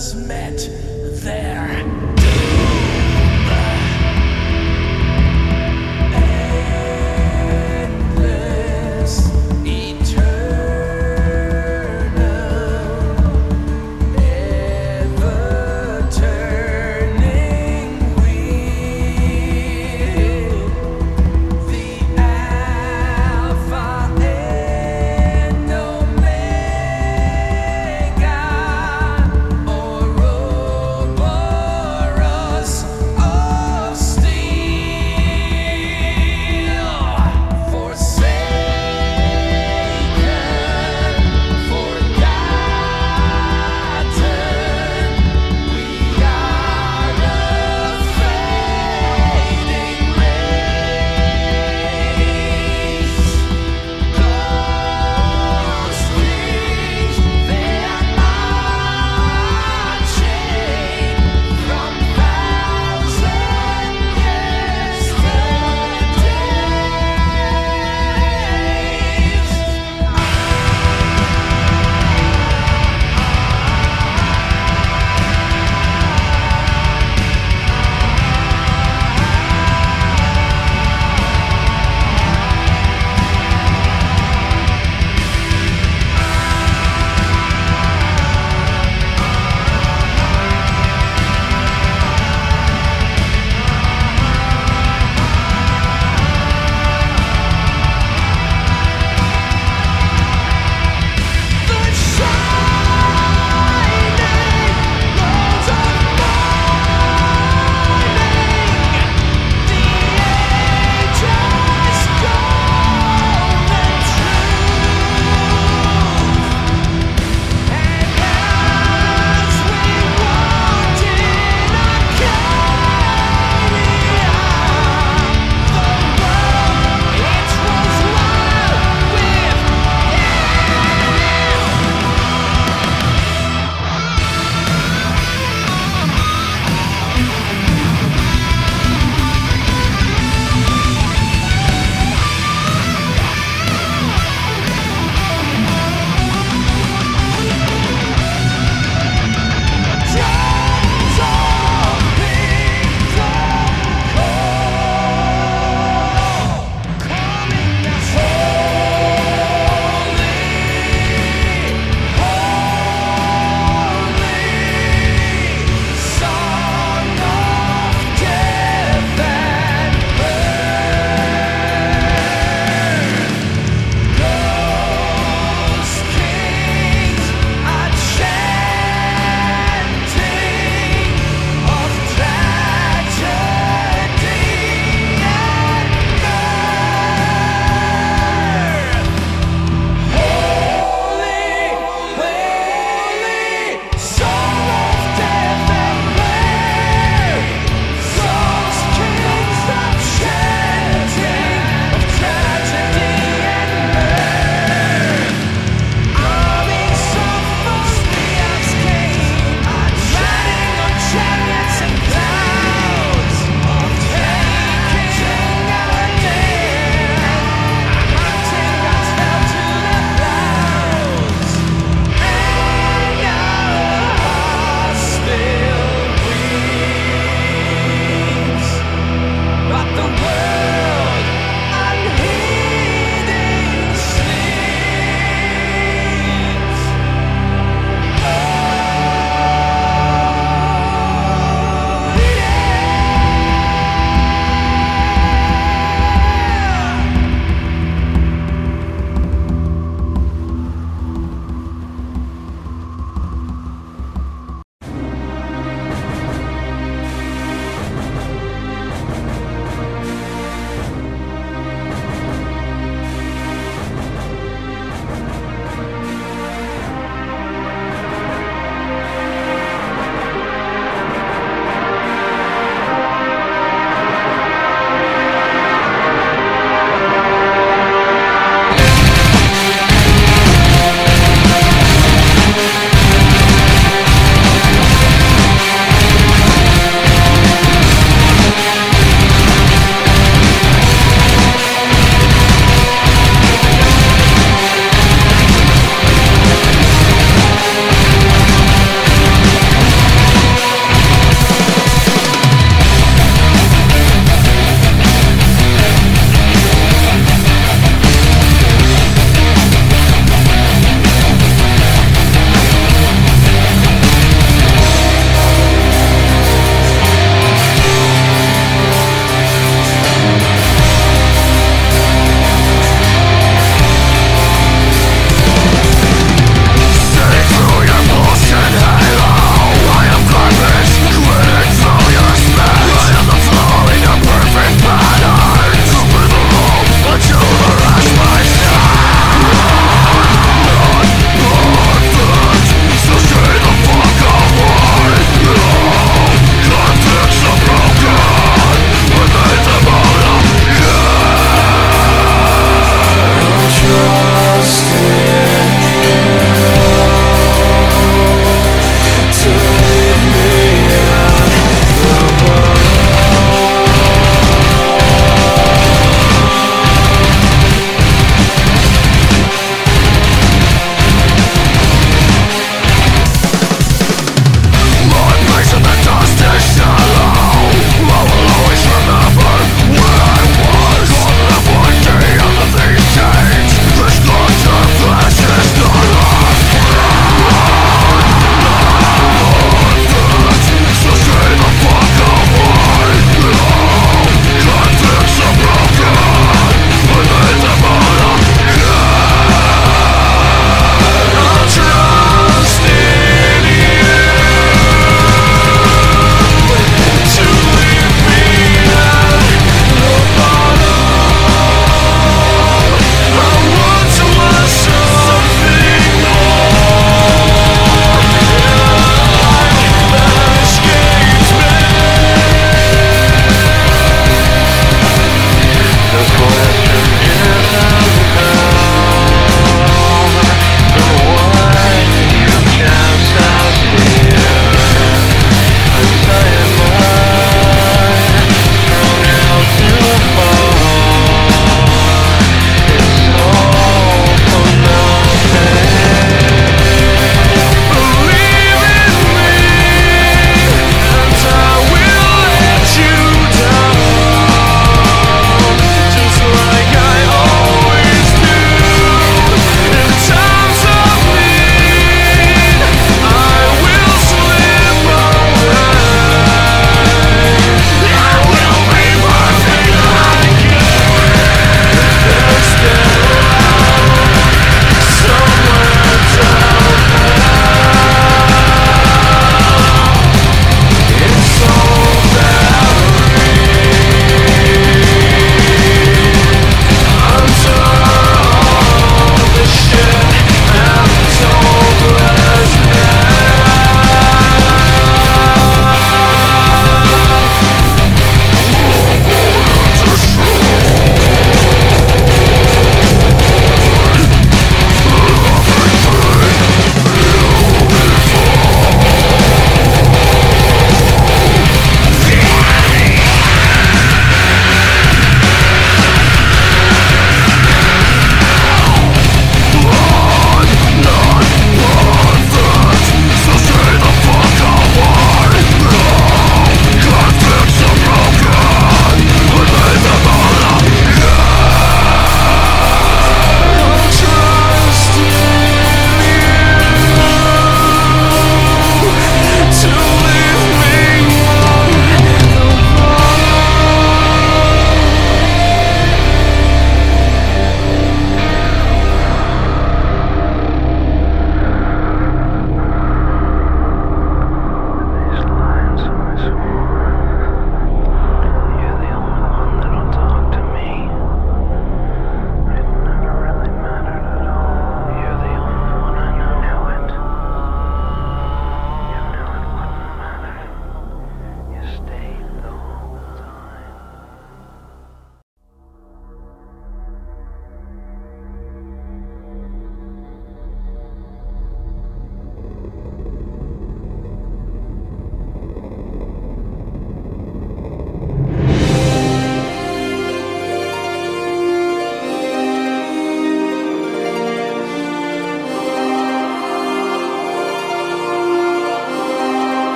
lovers met their endless, eternal, ever turning wheel, the Alpha and Omega, or road warrior.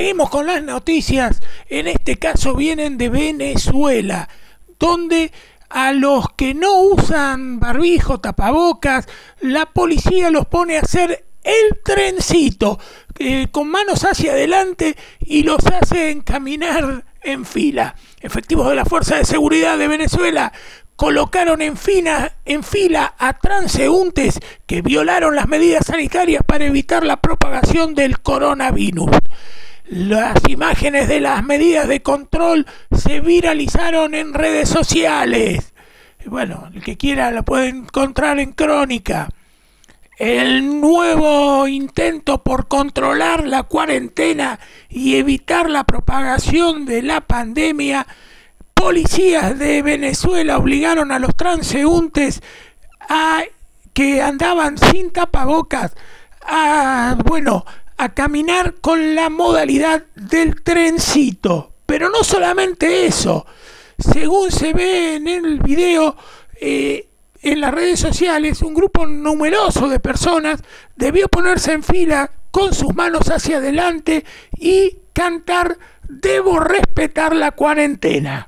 seguimos con las noticias. En este caso vienen de Venezuela, donde a los que no usan barbijo, tapabocas, la policía los pone a hacer el trencito, con manos hacia adelante, y los hace caminar en fila. Efectivos de la Fuerza de Seguridad de Venezuela colocaron en fila a transeúntes que violaron las medidas sanitarias para evitar la propagación del coronavirus. Las imágenes de las medidas de control se viralizaron en redes sociales. Bueno, el que quiera lo puede encontrar en Crónica. El nuevo intento por controlar la cuarentena y evitar la propagación de la pandemia. Policías de Venezuela obligaron a los transeúntes que andaban sin tapabocas a caminar con la modalidad del trencito. Pero no solamente eso. Según se ve en el video, en las redes sociales, un grupo numeroso de personas debió ponerse en fila con sus manos hacia adelante y cantar "Debo respetar la cuarentena".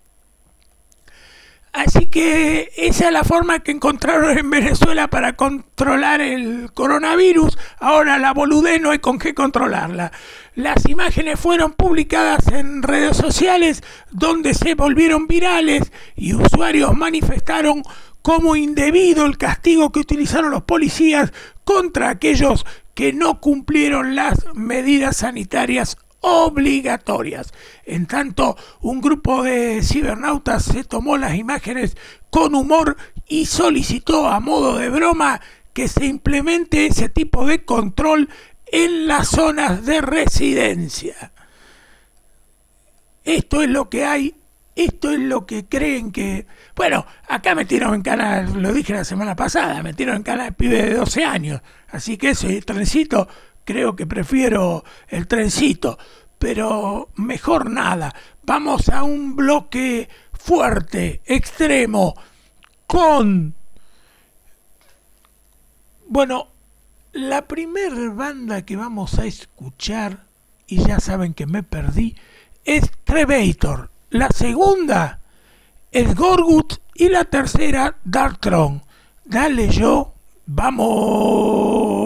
Así que esa es la forma que encontraron en Venezuela para controlar el coronavirus. Ahora la boludez no hay con qué controlarla. Las imágenes fueron publicadas en redes sociales, donde se volvieron virales y usuarios manifestaron como indebido el castigo que utilizaron los policías contra aquellos que no cumplieron las medidas sanitarias obligatorias. En tanto, un grupo de cibernautas se tomó las imágenes con humor y solicitó a modo de broma que se implemente ese tipo de control en las zonas de residencia. Esto es lo que hay, esto es lo que creen que... Bueno, acá metieron en cana, lo dije la semana pasada, metieron en cana el pibe de 12 años, así que ese trencito, creo que prefiero el trencito, pero mejor nada. Vamos a un bloque fuerte, extremo, con... Bueno, la primer banda que vamos a escuchar, y ya saben que me perdí, es Trevator. La segunda es Gorguts y la tercera Darkthrone. Dale yo, vamos.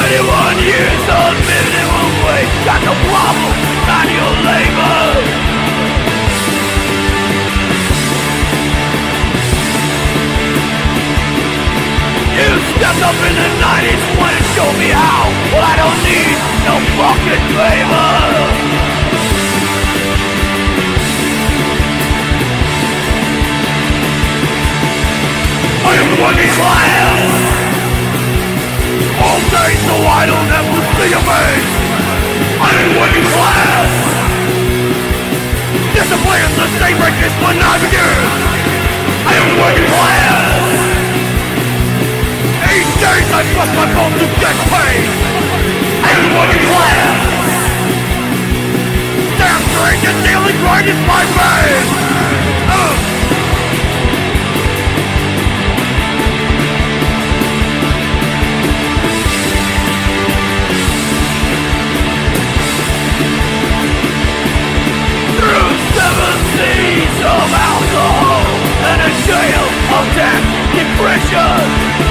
21 years of minimum wage, got no problem, manual labor. You stepped up in the 90s, wanna show me how. Well, I don't need no fucking favor. I am working class all day, so I don't have to see your face. I am working class. Discipline the state breakers when I begin. I am working class. 8 days I bust my balls to get paid. I am working class. Damn straight, the daily grind is my fate. Through 7 seas of alcohol and a jail of death, depression.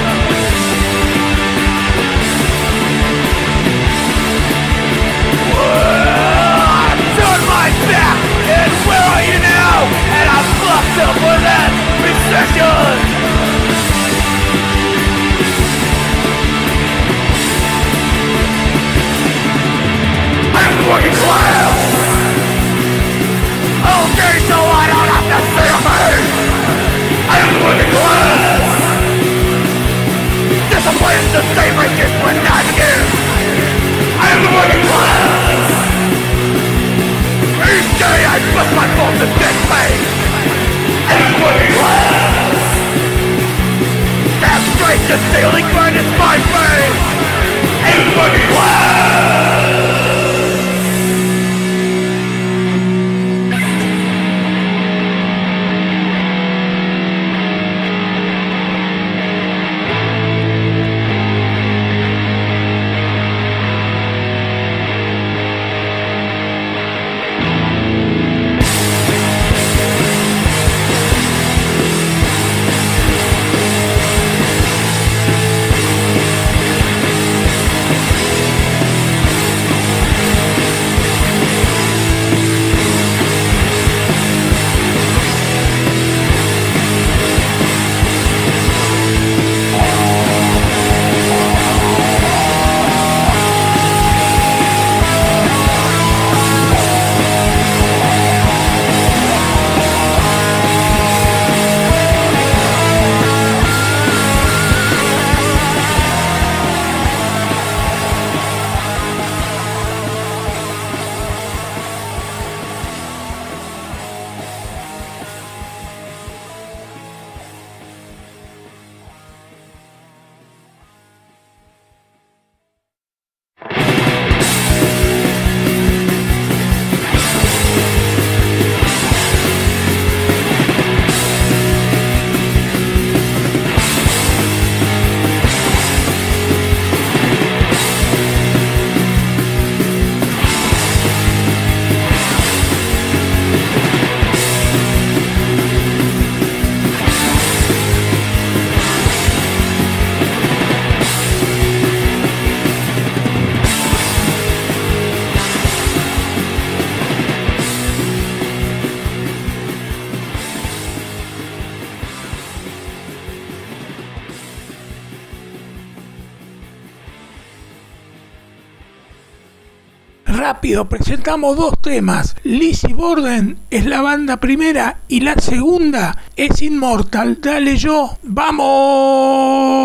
Well, I turned my back, and where are you now? And I fucked up with that recession. I'm working class. Okay, so I don't have to say a thing. I am working class. Discipline the same riches when I begin. I am working class. Each day I bust my balls and get paid. I am working class. Damn straight, the daily grind is my fate. I am working class. Rápido, presentamos 2 temas. Lizzy Borden es la banda primera y la segunda es Immortal. Dale yo, ¡vamos!